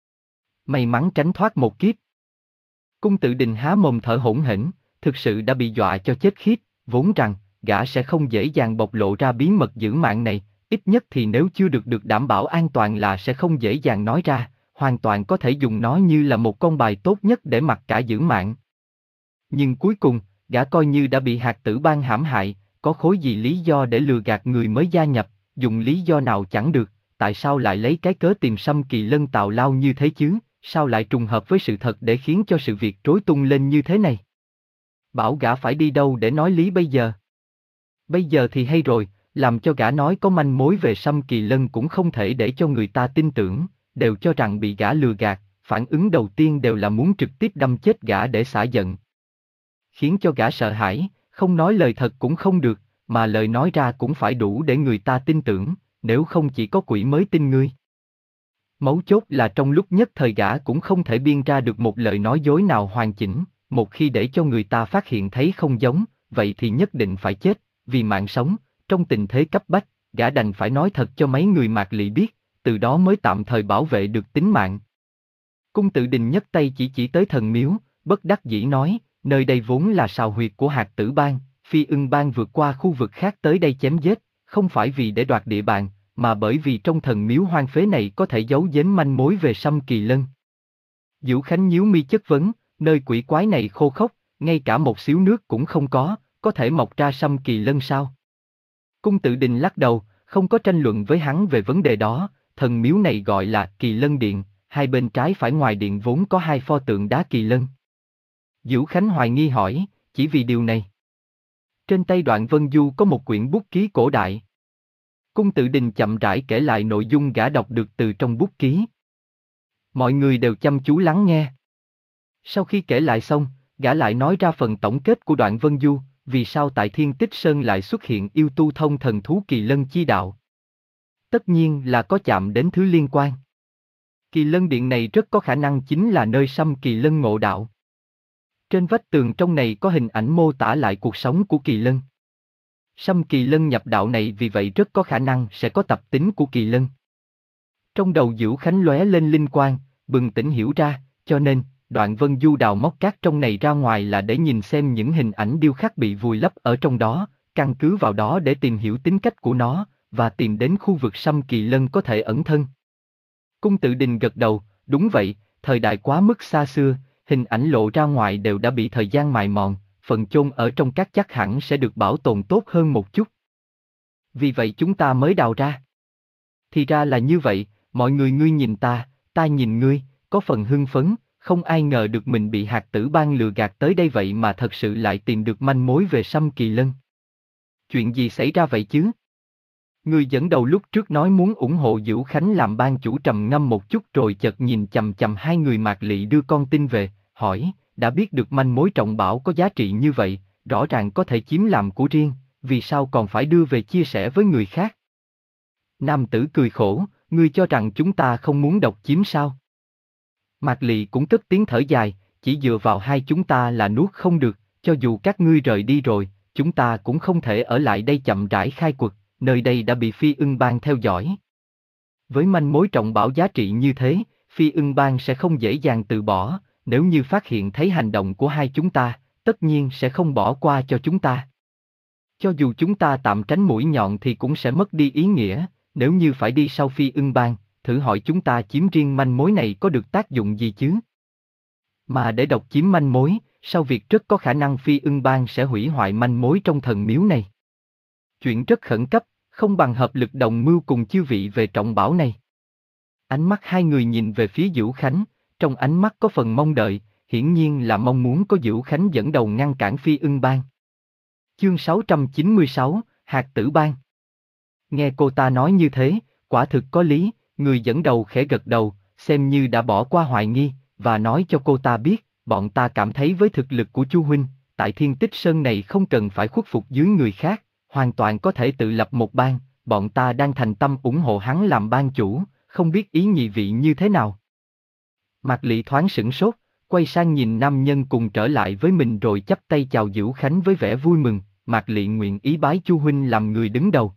May mắn tránh thoát một kiếp. Cung Tự Đình há mồm thở hổn hển, thực sự đã bị dọa cho chết khiếp, vốn rằng, gã sẽ không dễ dàng bộc lộ ra bí mật giữ mạng này, ít nhất thì nếu chưa được được đảm bảo an toàn là sẽ không dễ dàng nói ra, hoàn toàn có thể dùng nó như là một con bài tốt nhất để mặc cả giữ mạng. Nhưng cuối cùng, gã coi như đã bị Hạt Tử Bang hãm hại, có khối gì lý do để lừa gạt người mới gia nhập, dùng lý do nào chẳng được, tại sao lại lấy cái cớ tìm Sâm Kỳ Lân tào lao như thế chứ, sao lại trùng hợp với sự thật để khiến cho sự việc rối tung lên như thế này? Bảo gã phải đi đâu để nói lý bây giờ? Bây giờ thì hay rồi, làm cho gã nói có manh mối về Sâm Kỳ Lân cũng không thể để cho người ta tin tưởng, đều cho rằng bị gã lừa gạt, phản ứng đầu tiên đều là muốn trực tiếp đâm chết gã để xả giận. Khiến cho gã sợ hãi, không nói lời thật cũng không được, mà lời nói ra cũng phải đủ để người ta tin tưởng, nếu không chỉ có quỷ mới tin ngươi. Mấu chốt là trong lúc nhất thời gã cũng không thể biên ra được một lời nói dối nào hoàn chỉnh, một khi để cho người ta phát hiện thấy không giống, vậy thì nhất định phải chết, vì mạng sống, trong tình thế cấp bách, gã đành phải nói thật cho mấy người Mạc Lị biết, từ đó mới tạm thời bảo vệ được tính mạng. Cung Tự Đình nhấc tay chỉ chỉ tới thần miếu, bất đắc dĩ nói, nơi đây vốn là sào huyệt của Hạt Tử Bang, Phi Ưng Bang vượt qua khu vực khác tới đây chém giết, không phải vì để đoạt địa bàn, mà bởi vì trong thần miếu hoang phế này có thể giấu giếm manh mối về Sâm Kỳ Lân. Dữu Khánh nhíu mi chất vấn, nơi quỷ quái này khô khốc, ngay cả một xíu nước cũng không có, có thể mọc ra Sâm Kỳ Lân sao? Cung Tự Đình lắc đầu, không có tranh luận với hắn về vấn đề đó, thần miếu này gọi là Kỳ Lân Điện, hai bên trái phải ngoài điện vốn có hai pho tượng đá Kỳ Lân. Dữu Khánh hoài nghi hỏi, chỉ vì điều này. Trên tay Đoạn Vân Du có một quyển bút ký cổ đại. Cung Tự Đình chậm rãi kể lại nội dung gã đọc được từ trong bút ký. Mọi người đều chăm chú lắng nghe. Sau khi kể lại xong, gã lại nói ra phần tổng kết của Đoạn Vân Du, vì sao tại Thiên Tích Sơn lại xuất hiện yêu tu thông thần thú Kỳ Lân chi đạo. Tất nhiên là có chạm đến thứ liên quan. Kỳ Lân Điện này rất có khả năng chính là nơi Sâm Kỳ Lân ngộ đạo. Trên vách tường trong này có hình ảnh mô tả lại cuộc sống của Kỳ Lân. Sâm Kỳ Lân nhập đạo này vì vậy rất có khả năng sẽ có tập tính của Kỳ Lân. Trong đầu Dữu Khánh lóe lên linh quang, bừng tỉnh hiểu ra, cho nên, Đoạn Vân Du đào móc cát trong này ra ngoài là để nhìn xem những hình ảnh điêu khắc bị vùi lấp ở trong đó, căn cứ vào đó để tìm hiểu tính cách của nó, và tìm đến khu vực Sâm Kỳ Lân có thể ẩn thân. Cung Tự Đình gật đầu, đúng vậy, thời đại quá mức xa xưa, hình ảnh lộ ra ngoài đều đã bị thời gian mài mòn, phần chôn ở trong cát chắc hẳn sẽ được bảo tồn tốt hơn một chút. Vì vậy chúng ta mới đào ra. Thì ra là như vậy, mọi người ngươi nhìn ta, ta nhìn ngươi, có phần hưng phấn, không ai ngờ được mình bị Hạt Tử Bang lừa gạt tới đây vậy mà thật sự lại tìm được manh mối về Sâm Kỳ Lân. Chuyện gì xảy ra vậy chứ? Người dẫn đầu lúc trước nói muốn ủng hộ Dữu Khánh làm ban chủ trầm ngâm một chút rồi chợt nhìn chằm chằm hai người Mạc Lị đưa con tin về, hỏi, đã biết được manh mối trọng bảo có giá trị như vậy, rõ ràng có thể chiếm làm của riêng, vì sao còn phải đưa về chia sẻ với người khác? Nam tử cười khổ, ngươi cho rằng chúng ta không muốn độc chiếm sao? Mạc Lị cũng cất tiếng thở dài, chỉ dựa vào hai chúng ta là nuốt không được, cho dù các ngươi rời đi rồi, chúng ta cũng không thể ở lại đây chậm rãi khai quật, nơi đây đã bị Phi Ưng Bang theo dõi. Với manh mối trọng bảo giá trị như thế, Phi Ưng Bang sẽ không dễ dàng từ bỏ, nếu như phát hiện thấy hành động của hai chúng ta, tất nhiên sẽ không bỏ qua cho chúng ta. Cho dù chúng ta tạm tránh mũi nhọn thì cũng sẽ mất đi ý nghĩa, nếu như phải đi sau Phi Ưng Bang, thử hỏi chúng ta chiếm riêng manh mối này có được tác dụng gì chứ? Mà để độc chiếm manh mối, sau việc rất có khả năng Phi Ưng Bang sẽ hủy hoại manh mối trong thần miếu này. Chuyện rất khẩn cấp, không bằng hợp lực đồng mưu cùng chư vị về trọng bảo này. Ánh mắt hai người nhìn về phía Dữu Khánh, trong ánh mắt có phần mong đợi, hiển nhiên là mong muốn có Dữu Khánh dẫn đầu ngăn cản Phi Ưng Bang. Chương sáu trăm chín mươi sáu, Hạt Tử Bang. Nghe cô ta nói như thế, quả thực có lý, người dẫn đầu khẽ gật đầu, xem như đã bỏ qua hoài nghi, và nói cho cô ta biết, bọn ta cảm thấy với thực lực của Chu huynh, tại Thiên Tích Sơn này không cần phải khuất phục dưới người khác, hoàn toàn có thể tự lập một bang, bọn ta đang thành tâm ủng hộ hắn làm bang chủ, không biết ý nhị vị như thế nào. Mạc Lị thoáng sửng sốt, quay sang nhìn nam nhân cùng trở lại với mình rồi chắp tay chào Dữu Khánh với vẻ vui mừng. Mạc Lị nguyện ý bái Chu huynh làm người đứng đầu.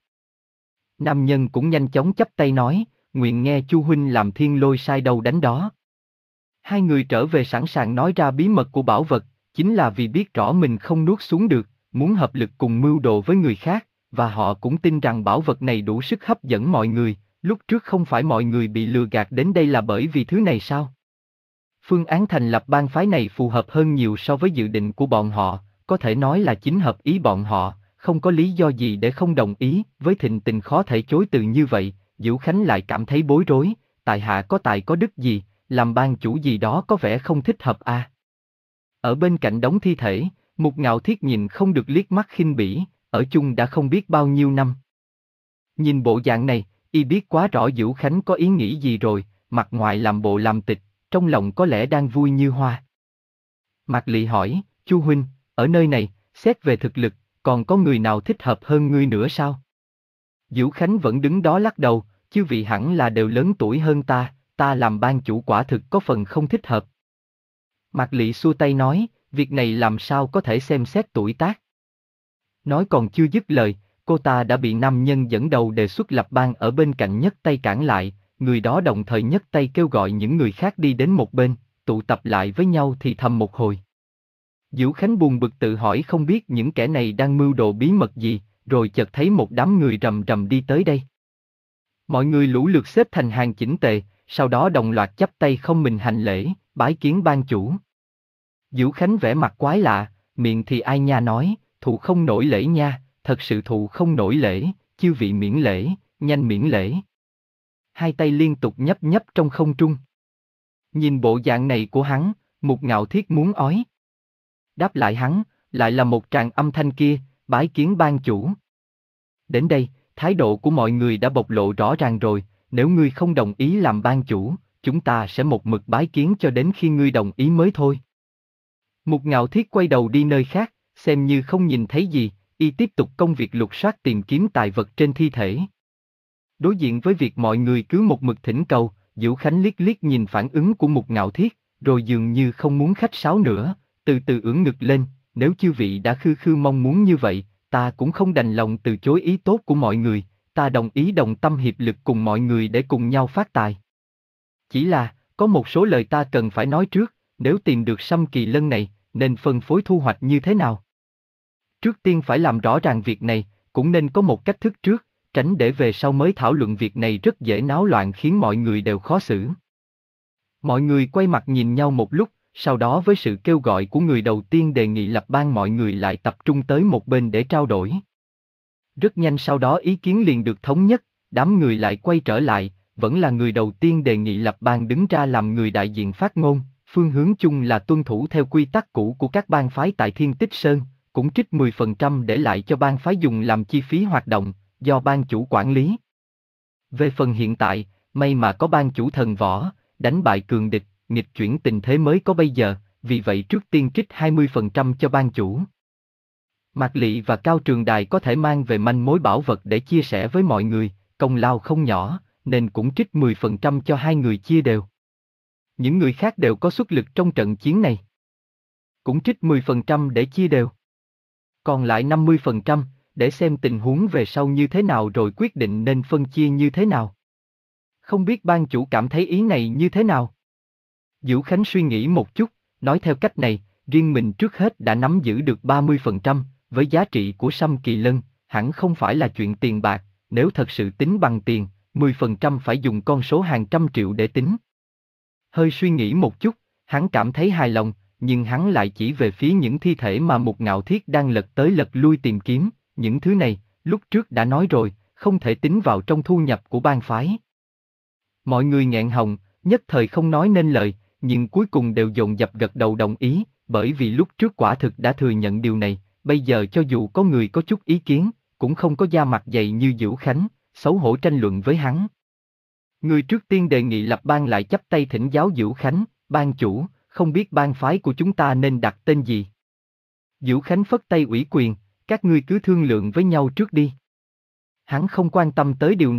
Nam nhân cũng nhanh chóng chắp tay nói, nguyện nghe Chu huynh làm thiên lôi sai đâu đánh đó. Hai người trở về sẵn sàng nói ra bí mật của bảo vật, chính là vì biết rõ mình không nuốt xuống được, muốn hợp lực cùng mưu đồ với người khác, và họ cũng tin rằng bảo vật này đủ sức hấp dẫn mọi người. Lúc trước không phải mọi người bị lừa gạt đến đây là bởi vì thứ này sao? Phương án thành lập bang phái này phù hợp hơn nhiều so với dự định của bọn họ, có thể nói là chính hợp ý bọn họ, không có lý do gì để không đồng ý. Với thịnh tình khó thể chối từ như vậy, Dữu Khánh lại cảm thấy bối rối, tại hạ có tài có đức gì, làm bang chủ gì đó có vẻ không thích hợp a. À. Ở bên cạnh đống thi thể, Mục Ngạo Thiết nhìn không được liếc mắt khinh bỉ, ở chung đã không biết bao nhiêu năm. Nhìn bộ dạng này, y biết quá rõ Dữu Khánh có ý nghĩ gì rồi, mặt ngoài làm bộ làm tịch, trong lòng có lẽ đang vui như hoa. Mạc Lị hỏi, Chu huynh, ở nơi này, xét về thực lực, còn có người nào thích hợp hơn ngươi nữa sao? Dữu Khánh vẫn đứng đó lắc đầu, chư vị hẳn là đều lớn tuổi hơn ta, ta làm bang chủ quả thực có phần không thích hợp. Mạc Lị xua tay nói, việc này làm sao có thể xem xét tuổi tác. Nói còn chưa dứt lời, cô ta đã bị nam nhân dẫn đầu đề xuất lập bang ở bên cạnh nhấc tay cản lại, người đó đồng thời nhấc tay kêu gọi những người khác đi đến một bên, tụ tập lại với nhau thì thầm một hồi. Dữu Khánh buồn bực tự hỏi không biết những kẻ này đang mưu đồ bí mật gì, rồi chợt thấy một đám người rầm rầm đi tới đây. Mọi người lũ lượt xếp thành hàng chỉnh tề, sau đó đồng loạt chắp tay không mình hành lễ, bái kiến ban chủ. Dữu Khánh vẻ mặt quái lạ, miệng thì ai nha nói, thụ không nổi lễ nha, thật sự thụ không nổi lễ, chư vị miễn lễ, nhanh miễn lễ. Hai tay liên tục nhấp nhấp trong không trung. Nhìn bộ dạng này của hắn, Mục Ngạo Thiết muốn ói. Đáp lại hắn, lại là một tràng âm thanh kia, bái kiến ban chủ. Đến đây, thái độ của mọi người đã bộc lộ rõ ràng rồi, nếu ngươi không đồng ý làm ban chủ, chúng ta sẽ một mực bái kiến cho đến khi ngươi đồng ý mới thôi. Mục Ngạo Thiết quay đầu đi nơi khác, xem như không nhìn thấy gì, y tiếp tục công việc lục soát tìm kiếm tài vật trên thi thể. Đối diện với việc mọi người cứ một mực thỉnh cầu, Dữu Khánh liếc liếc nhìn phản ứng của Mục Ngạo Thiết, rồi dường như không muốn khách sáo nữa, từ từ ưỡn ngực lên, nếu chư vị đã khư khư mong muốn như vậy, ta cũng không đành lòng từ chối ý tốt của mọi người, ta đồng ý đồng tâm hiệp lực cùng mọi người để cùng nhau phát tài. Chỉ là, có một số lời ta cần phải nói trước, nếu tìm được Sâm Kỳ Lân này, nên phân phối thu hoạch như thế nào? Trước tiên phải làm rõ ràng việc này, cũng nên có một cách thức trước, tránh để về sau mới thảo luận việc này rất dễ náo loạn khiến mọi người đều khó xử. Mọi người quay mặt nhìn nhau một lúc, sau đó với sự kêu gọi của người đầu tiên đề nghị lập bang mọi người lại tập trung tới một bên để trao đổi. Rất nhanh sau đó ý kiến liền được thống nhất, đám người lại quay trở lại, vẫn là người đầu tiên đề nghị lập bang đứng ra làm người đại diện phát ngôn, phương hướng chung là tuân thủ theo quy tắc cũ của các bang phái tại Thiên Tích Sơn, cũng trích mười phần trăm để lại cho bang phái dùng làm chi phí hoạt động, do bang chủ quản lý. Về phần hiện tại, may mà có bang chủ thần võ, đánh bại cường địch, nghịch chuyển tình thế mới có bây giờ, vì vậy trước tiên trích hai mươi phần trăm cho bang chủ. Mạc Lị và Cao Trường Đài có thể mang về manh mối bảo vật để chia sẻ với mọi người, công lao không nhỏ, nên cũng trích mười phần trăm cho hai người chia đều. Những người khác đều có xuất lực trong trận chiến này, cũng trích mười phần trăm để chia đều. Còn lại năm mươi phần trăm, để xem tình huống về sau như thế nào rồi quyết định nên phân chia như thế nào. Không biết ban chủ cảm thấy ý này như thế nào? Dữu Khánh suy nghĩ một chút, nói theo cách này, riêng mình trước hết đã nắm giữ được ba mươi phần trăm, với giá trị của Sâm Kỳ Lân, hẳn không phải là chuyện tiền bạc, nếu thật sự tính bằng tiền, mười phần trăm phải dùng con số hàng trăm triệu để tính. Hơi suy nghĩ một chút, hắn cảm thấy hài lòng, nhưng hắn lại chỉ về phía những thi thể mà Mục Ngạo Thiết đang lật tới lật lui tìm kiếm, những thứ này, lúc trước đã nói rồi, không thể tính vào trong thu nhập của bang phái. Mọi người nghẹn họng, nhất thời không nói nên lời, nhưng cuối cùng đều dồn dập gật đầu đồng ý, bởi vì lúc trước quả thực đã thừa nhận điều này, bây giờ cho dù có người có chút ý kiến, cũng không có da mặt dày như Dữu Khánh, xấu hổ tranh luận với hắn. Người trước tiên đề nghị lập bang lại chắp tay thỉnh giáo Dữu Khánh, ban chủ, không biết bang phái của chúng ta nên đặt tên gì. Dữu Khánh phất tay ủy quyền, các ngươi cứ thương lượng với nhau trước đi. Hắn không quan tâm tới điều này,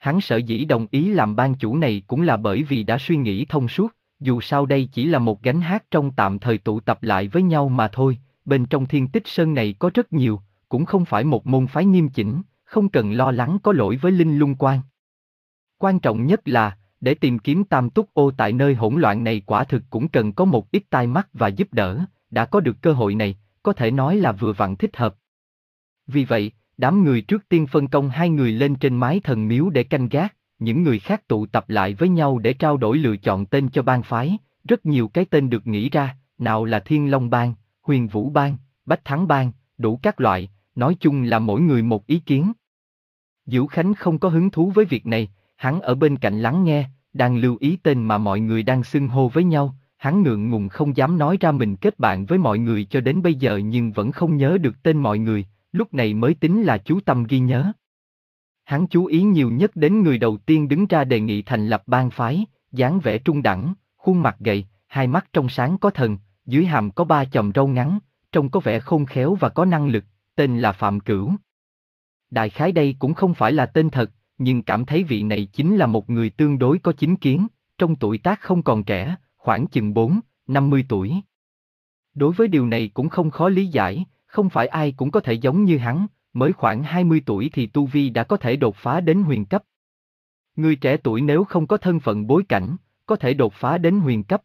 Hắn sở dĩ đồng ý làm ban chủ này cũng là bởi vì đã suy nghĩ thông suốt, dù sao đây chỉ là một gánh hát trong tạm thời tụ tập lại với nhau mà thôi, bên trong Thiên Tích Sơn này có rất nhiều, cũng không phải một môn phái nghiêm chỉnh, không cần lo lắng có lỗi với Linh Lung Quan. Quan trọng nhất là, để tìm kiếm Tam Túc Ô tại nơi hỗn loạn này quả thực cũng cần có một ít tai mắt và giúp đỡ, đã có được cơ hội này, có thể nói là vừa vặn thích hợp. Vì vậy, đám người trước tiên phân công hai người lên trên mái thần miếu để canh gác, những người khác tụ tập lại với nhau để trao đổi lựa chọn tên cho bang phái, rất nhiều cái tên được nghĩ ra, nào là Thiên Long Bang, Huyền Vũ Bang, Bách Thắng Bang, đủ các loại, nói chung là mỗi người một ý kiến. Diệu Khánh không có hứng thú với việc này, hắn ở bên cạnh lắng nghe, đang lưu ý tên mà mọi người đang xưng hô với nhau, hắn ngượng ngùng không dám nói ra mình kết bạn với mọi người cho đến bây giờ nhưng vẫn không nhớ được tên mọi người, lúc này mới tính là chú tâm ghi nhớ. Hắn chú ý nhiều nhất đến người đầu tiên đứng ra đề nghị thành lập bang phái, dáng vẻ trung đẳng, khuôn mặt gầy, hai mắt trong sáng có thần, dưới hàm có ba chòm râu ngắn, trông có vẻ khôn khéo và có năng lực, tên là Phạm Cửu. Đại khái đây cũng không phải là tên thật, nhưng cảm thấy vị này chính là một người tương đối có chính kiến, trong tuổi tác không còn trẻ, khoảng chừng bốn, năm mươi tuổi. Đối với điều này cũng không khó lý giải, không phải ai cũng có thể giống như hắn, mới khoảng hai mươi tuổi thì tu vi đã có thể đột phá đến huyền cấp. Người trẻ tuổi nếu không có thân phận bối cảnh, có thể đột phá đến huyền cấp.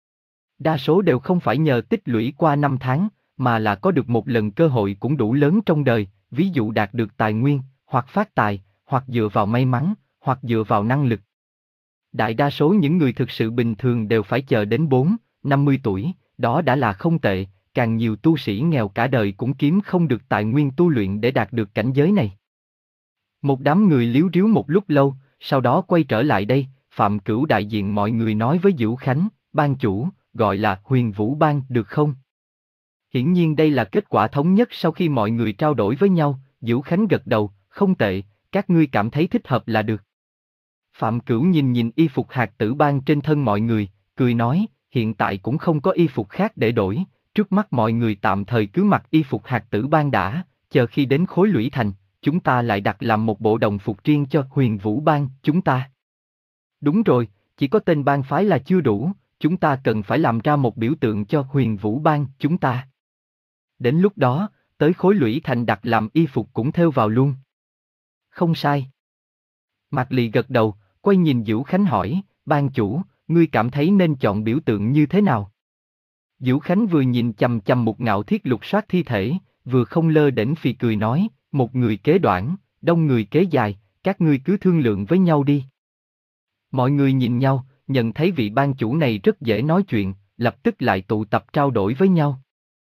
Đa số đều không phải nhờ tích lũy qua năm tháng, mà là có được một lần cơ hội cũng đủ lớn trong đời, ví dụ đạt được tài nguyên, hoặc phát tài, hoặc dựa vào may mắn, hoặc dựa vào năng lực. Đại đa số những người thực sự bình thường đều phải chờ đến bốn, năm mươi tuổi, đó đã là không tệ, càng nhiều tu sĩ nghèo cả đời cũng kiếm không được tài nguyên tu luyện để đạt được cảnh giới này. Một đám người líu ríu một lúc lâu, sau đó quay trở lại đây, Phạm Cửu đại diện mọi người nói với Diệu Khánh, ban chủ, gọi là Huyền Vũ Bang được không? Hiển nhiên đây là kết quả thống nhất sau khi mọi người trao đổi với nhau, Diệu Khánh gật đầu, không tệ, các ngươi cảm thấy thích hợp là được. Phạm Cửu nhìn nhìn y phục hạt tử bang trên thân mọi người, cười nói, hiện tại cũng không có y phục khác để đổi, trước mắt mọi người tạm thời cứ mặc y phục hạt tử bang đã, chờ khi đến Khối Lũy Thành, chúng ta lại đặt làm một bộ đồng phục riêng cho Huyền Vũ Bang chúng ta. Đúng rồi, chỉ có tên bang phái là chưa đủ, chúng ta cần phải làm ra một biểu tượng cho Huyền Vũ Bang chúng ta. Đến lúc đó, tới Khối Lũy Thành đặt làm y phục cũng theo vào luôn. Không sai. Mạc Lị gật đầu, quay nhìn Diệu Khánh hỏi, ban chủ, ngươi cảm thấy nên chọn biểu tượng như thế nào? Diệu Khánh vừa nhìn chằm chằm Mục Ngạo Thiết lục soát thi thể, vừa không lơ đễnh phì cười nói, một người kế đoạn, đông người kế dài, các ngươi cứ thương lượng với nhau đi. Mọi người nhìn nhau, nhận thấy vị ban chủ này rất dễ nói chuyện, lập tức lại tụ tập trao đổi với nhau.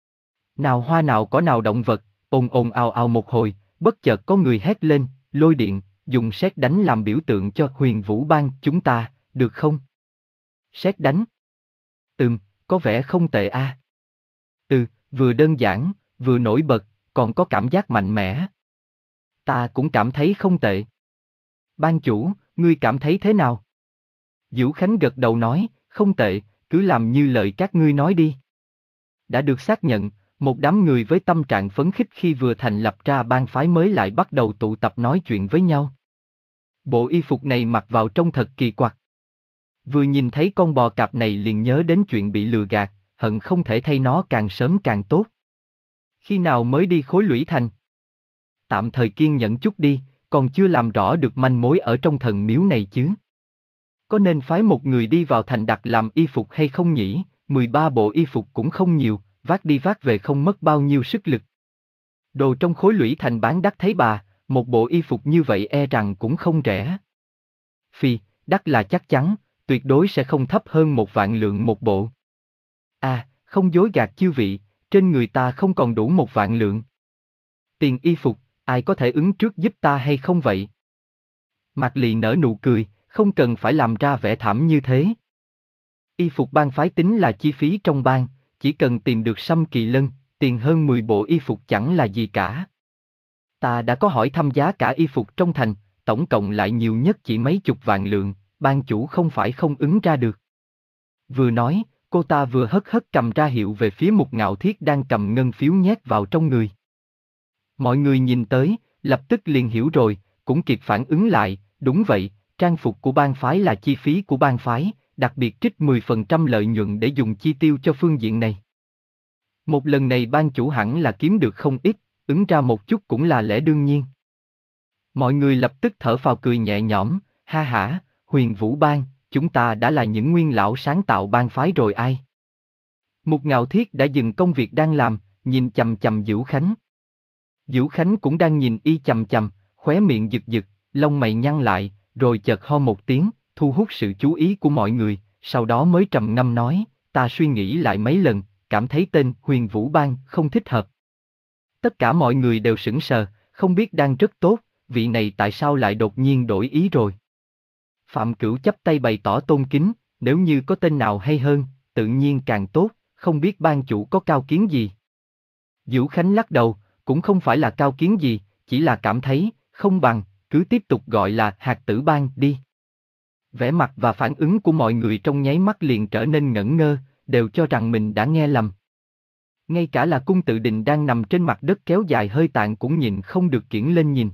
Nào hoa nào cỏ nào động vật, ồn ồn ào ào một hồi, bất chợt có người hét lên, lôi điện, dùng sét đánh làm biểu tượng cho Huyền Vũ Bang chúng ta, được không? Sét đánh? Ừm, có vẻ không tệ a. À. Ừ, vừa đơn giản, vừa nổi bật, còn có cảm giác mạnh mẽ. Ta cũng cảm thấy không tệ. Ban chủ, ngươi cảm thấy thế nào? Diệu Khánh gật đầu nói, không tệ, cứ làm như lời các ngươi nói đi. Đã được xác nhận, một đám người với tâm trạng phấn khích khi vừa thành lập ra bang phái mới lại bắt đầu tụ tập nói chuyện với nhau. Bộ y phục này mặc vào trông thật kỳ quặc. Vừa nhìn thấy con bò cạp này liền nhớ đến chuyện bị lừa gạt, hận không thể thay nó càng sớm càng tốt. Khi nào mới đi Khối Lũy Thành? Tạm thời kiên nhẫn chút đi, còn chưa làm rõ được manh mối ở trong thần miếu này chứ. Có nên phái một người đi vào thành đặt làm y phục hay không nhỉ? mười ba bộ y phục cũng không nhiều, vác đi vác về không mất bao nhiêu sức lực. Đồ trong Khối Lũy Thành bán đắt thấy bà, một bộ y phục như vậy e rằng cũng không rẻ. Phi, đắt là chắc chắn, tuyệt đối sẽ không thấp hơn một vạn lượng một bộ. À, không dối gạt chư vị, trên người ta không còn đủ một vạn lượng. Tiền y phục, ai có thể ứng trước giúp ta hay không vậy? Mạc Lị nở nụ cười, không cần phải làm ra vẻ thảm như thế. Y phục bang phái tính là chi phí trong bang, chỉ cần tìm được Sâm Kỳ Lân, tiền hơn mười bộ y phục chẳng là gì cả. Ta đã có hỏi thăm giá cả y phục trong thành, tổng cộng lại nhiều nhất chỉ mấy chục vạn lượng, ban chủ không phải không ứng ra được. Vừa nói, cô ta vừa hất hất cầm ra hiệu về phía Mục Ngạo Thiết đang cầm ngân phiếu nhét vào trong người. Mọi người nhìn tới, lập tức liền hiểu rồi, cũng kịp phản ứng lại, đúng vậy, trang phục của bang phái là chi phí của bang phái, đặc biệt trích mười phần trăm lợi nhuận để dùng chi tiêu cho phương diện này. Một lần này ban chủ hẳn là kiếm được không ít, ứng ra một chút cũng là lẽ đương nhiên. Mọi người lập tức thở phào cười nhẹ nhõm, ha hả, Huyền Vũ Bang, chúng ta đã là những nguyên lão sáng tạo bang phái rồi ai. Mục Ngạo Thiết đã dừng công việc đang làm, nhìn chằm chằm Dữu Khánh. Dữu Khánh cũng đang nhìn y chằm chằm, khóe miệng giật giật, lông mày nhăn lại, rồi chợt ho một tiếng, thu hút sự chú ý của mọi người, sau đó mới trầm ngâm nói, ta suy nghĩ lại mấy lần, cảm thấy tên Huyền Vũ Bang không thích hợp. Tất cả mọi người đều sững sờ, không biết đang rất tốt, vị này tại sao lại đột nhiên đổi ý rồi. Phạm Cửu chắp tay bày tỏ tôn kính, nếu như có tên nào hay hơn, tự nhiên càng tốt, không biết ban chủ có cao kiến gì. Dữu Khánh lắc đầu, cũng không phải là cao kiến gì, chỉ là cảm thấy, không bằng, cứ tiếp tục gọi là Hạt Tử Bang đi. Vẻ mặt và phản ứng của mọi người trong nháy mắt liền trở nên ngẩn ngơ, đều cho rằng mình đã nghe lầm. Ngay cả là Cung Tự Định đang nằm trên mặt đất kéo dài hơi tàn cũng nhìn không được kiễng lên nhìn.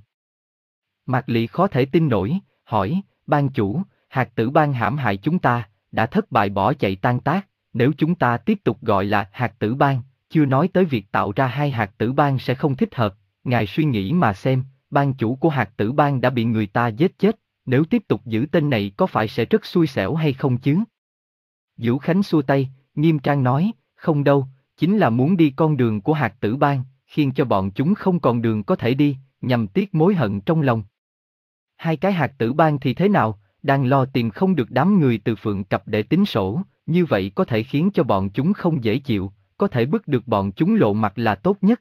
Mạc Lị khó thể tin nổi, hỏi, ban chủ, Hạt Tử Bang hãm hại chúng ta, đã thất bại bỏ chạy tan tác, nếu chúng ta tiếp tục gọi là Hạt Tử Bang, chưa nói tới việc tạo ra hai Hạt Tử Bang sẽ không thích hợp, ngài suy nghĩ mà xem, ban chủ của Hạt Tử Bang đã bị người ta giết chết, nếu tiếp tục giữ tên này có phải sẽ rất xui xẻo hay không chứ? Dữu Khánh xua tay, nghiêm trang nói, không đâu, chính là muốn đi con đường của Hạt Tử Bang, khiến cho bọn chúng không còn đường có thể đi, nhằm tiếc mối hận trong lòng. Hai cái Hạt Tử Bang thì thế nào, đang lo tìm không được đám người từ Phượng Cập để tính sổ, như vậy có thể khiến cho bọn chúng không dễ chịu, có thể bức được bọn chúng lộ mặt là tốt nhất.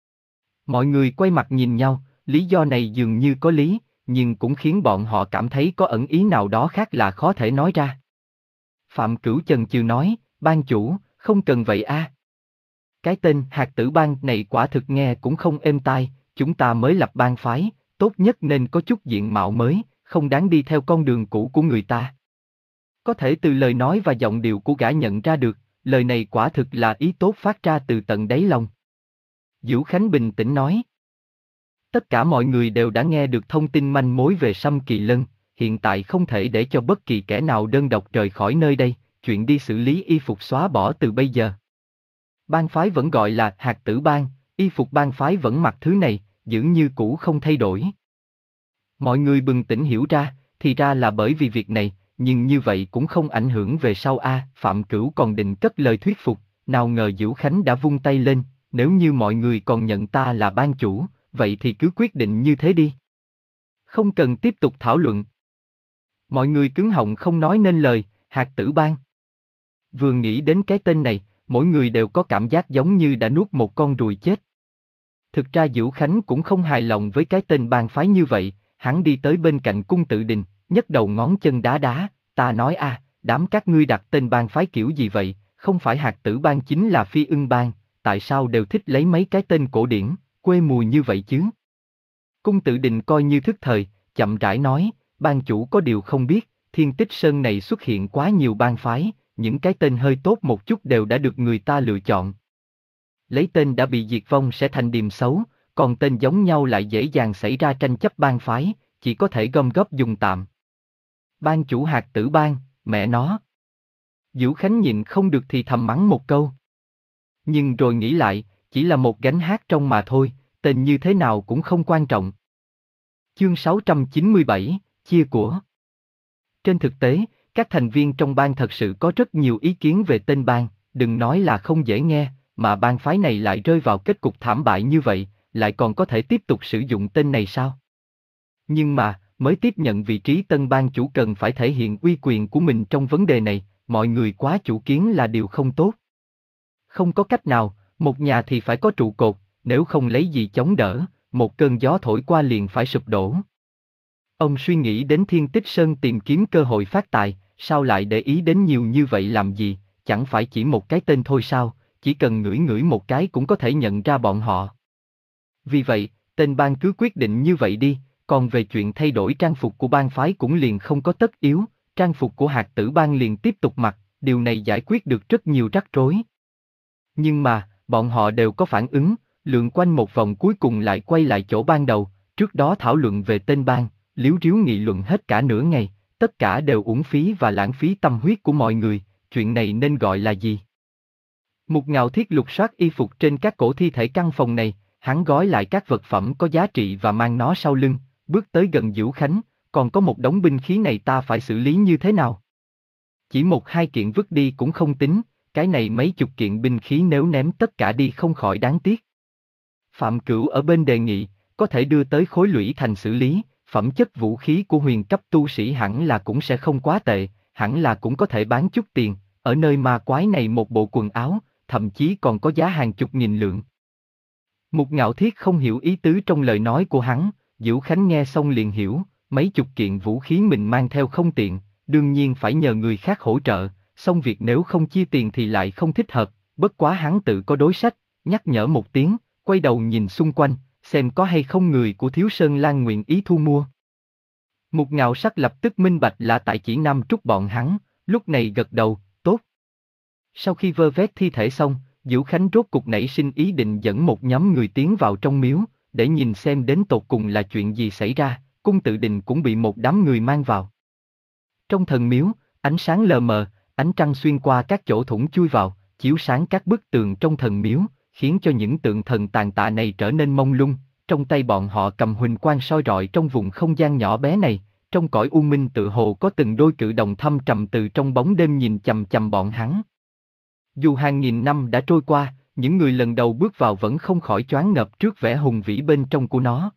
Mọi người quay mặt nhìn nhau, lý do này dường như có lý, nhưng cũng khiến bọn họ cảm thấy có ẩn ý nào đó khác là khó thể nói ra. Phạm Cửu chần chừ nói, ban chủ, không cần vậy a. Cái tên Hạt Tử Bang này quả thực nghe cũng không êm tai, chúng ta mới lập bang phái, tốt nhất nên có chút diện mạo mới, không đáng đi theo con đường cũ của người ta. Có thể từ lời nói và giọng điệu của gã nhận ra được, lời này quả thực là ý tốt phát ra từ tận đáy lòng. Dữu Khánh bình tĩnh nói. Tất cả mọi người đều đã nghe được thông tin manh mối về Sâm Kỳ Lân, hiện tại không thể để cho bất kỳ kẻ nào đơn độc rời khỏi nơi đây, chuyện đi xử lý y phục xóa bỏ từ bây giờ. Bang phái vẫn gọi là Hạt Tử Bang, y phục bang phái vẫn mặc thứ này, giữ như cũ không thay đổi. Mọi người bừng tỉnh hiểu ra, thì ra là bởi vì việc này, nhưng như vậy cũng không ảnh hưởng về sau a. Phạm Cửu còn định cất lời thuyết phục, nào ngờ Dữu Khánh đã vung tay lên, nếu như mọi người còn nhận ta là ban chủ, vậy thì cứ quyết định như thế đi. Không cần tiếp tục thảo luận. Mọi người cứng họng không nói nên lời, Hạt Tử Bang. Vừa nghĩ đến cái tên này, mỗi người đều có cảm giác giống như đã nuốt một con ruồi chết. Thực ra Dữu Khánh cũng không hài lòng với cái tên bang phái như vậy, hắn đi tới bên cạnh Cung Tự Định, nhấc đầu ngón chân đá đá, ta nói a, đám các ngươi đặt tên bang phái kiểu gì vậy, không phải Hạt Tử Bang chính là Phi Ưng Bang, tại sao đều thích lấy mấy cái tên cổ điển, quê mùi như vậy chứ? Cung Tự Định coi như thức thời, chậm rãi nói, ban chủ có điều không biết, Thiên Tích Sơn này xuất hiện quá nhiều bang phái, những cái tên hơi tốt một chút đều đã được người ta lựa chọn. Lấy tên đã bị diệt vong sẽ thành điềm xấu, còn tên giống nhau lại dễ dàng xảy ra tranh chấp bang phái, chỉ có thể gom góp dùng tạm. Ban chủ Hạt Tử Bang, mẹ nó. Dữu Khánh nhịn không được thì thầm mắng một câu. Nhưng rồi nghĩ lại, chỉ là một gánh hát trong mà thôi, tên như thế nào cũng không quan trọng. Chương sáu trăm chín mươi bảy, chia của. Trên thực tế, các thành viên trong bang thật sự có rất nhiều ý kiến về tên bang, đừng nói là không dễ nghe, mà bang phái này lại rơi vào kết cục thảm bại như vậy, lại còn có thể tiếp tục sử dụng tên này sao? Nhưng mà, mới tiếp nhận vị trí tân bang chủ cần phải thể hiện uy quyền của mình trong vấn đề này, mọi người quá chủ kiến là điều không tốt. Không có cách nào, một nhà thì phải có trụ cột, nếu không lấy gì chống đỡ, một cơn gió thổi qua liền phải sụp đổ. Ông suy nghĩ đến Thiên Tích Sơn tìm kiếm cơ hội phát tài, sao lại để ý đến nhiều như vậy làm gì, chẳng phải chỉ một cái tên thôi sao, chỉ cần ngửi ngửi một cái cũng có thể nhận ra bọn họ. Vì vậy, tên bang cứ quyết định như vậy đi, còn về chuyện thay đổi trang phục của bang phái cũng liền không có tất yếu, trang phục của Hạt Tử Bang liền tiếp tục mặc, điều này giải quyết được rất nhiều rắc rối. Nhưng mà, bọn họ đều có phản ứng, lượn quanh một vòng cuối cùng lại quay lại chỗ ban đầu, trước đó thảo luận về tên bang, líu ríu nghị luận hết cả nửa ngày, tất cả đều uổng phí và lãng phí tâm huyết của mọi người, chuyện này nên gọi là gì? Mục Ngạo Thiết lục soát y phục trên các cổ thi thể căn phòng này, hắn gói lại các vật phẩm có giá trị và mang nó sau lưng, bước tới gần Vũ Khánh, còn có một đống binh khí này ta phải xử lý như thế nào? Chỉ một hai kiện vứt đi cũng không tính, cái này mấy chục kiện binh khí nếu ném tất cả đi không khỏi đáng tiếc. Phạm Cửu ở bên đề nghị, có thể đưa tới Khối Lũy Thành xử lý, phẩm chất vũ khí của huyền cấp tu sĩ hẳn là cũng sẽ không quá tệ, hẳn là cũng có thể bán chút tiền, ở nơi ma quái này một bộ quần áo, thậm chí còn có giá hàng chục nghìn lượng. Mục Ngạo Thiết không hiểu ý tứ trong lời nói của hắn, Vũ Khánh nghe xong liền hiểu, mấy chục kiện vũ khí mình mang theo không tiện, đương nhiên phải nhờ người khác hỗ trợ, xong việc nếu không chia tiền thì lại không thích hợp, bất quá hắn tự có đối sách, nhắc nhở một tiếng, quay đầu nhìn xung quanh, xem có hay không người của Thiếu Sơn Lan nguyện ý thu mua. Mục Ngạo Sắc lập tức minh bạch là tại chỉ Nam Trúc bọn hắn, lúc này gật đầu, tốt. Sau khi vơ vét thi thể xong, Vũ Khánh rốt cục nảy sinh ý định dẫn một nhóm người tiến vào trong miếu, để nhìn xem đến tột cùng là chuyện gì xảy ra, cung tự định cũng bị một đám người mang vào. Trong thần miếu, ánh sáng lờ mờ, ánh trăng xuyên qua các chỗ thủng chui vào, chiếu sáng các bức tường trong thần miếu, khiến cho những tượng thần tàn tạ này trở nên mông lung, trong tay bọn họ cầm huỳnh quang soi rọi trong vùng không gian nhỏ bé này, trong cõi u minh tự hồ có từng đôi cự đồng thâm trầm từ trong bóng đêm nhìn chằm chằm bọn hắn. Dù hàng nghìn năm đã trôi qua, những người lần đầu bước vào vẫn không khỏi choáng ngợp trước vẻ hùng vĩ bên trong của nó.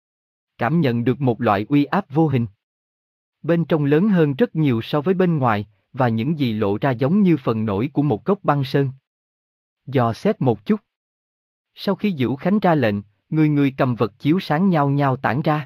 Cảm nhận được một loại uy áp vô hình. Bên trong lớn hơn rất nhiều so với bên ngoài, và những gì lộ ra giống như phần nổi của một gốc băng sơn. Dò xét một chút. Sau khi Vũ Khánh ra lệnh, người người cầm vật chiếu sáng nhao nhao tản ra.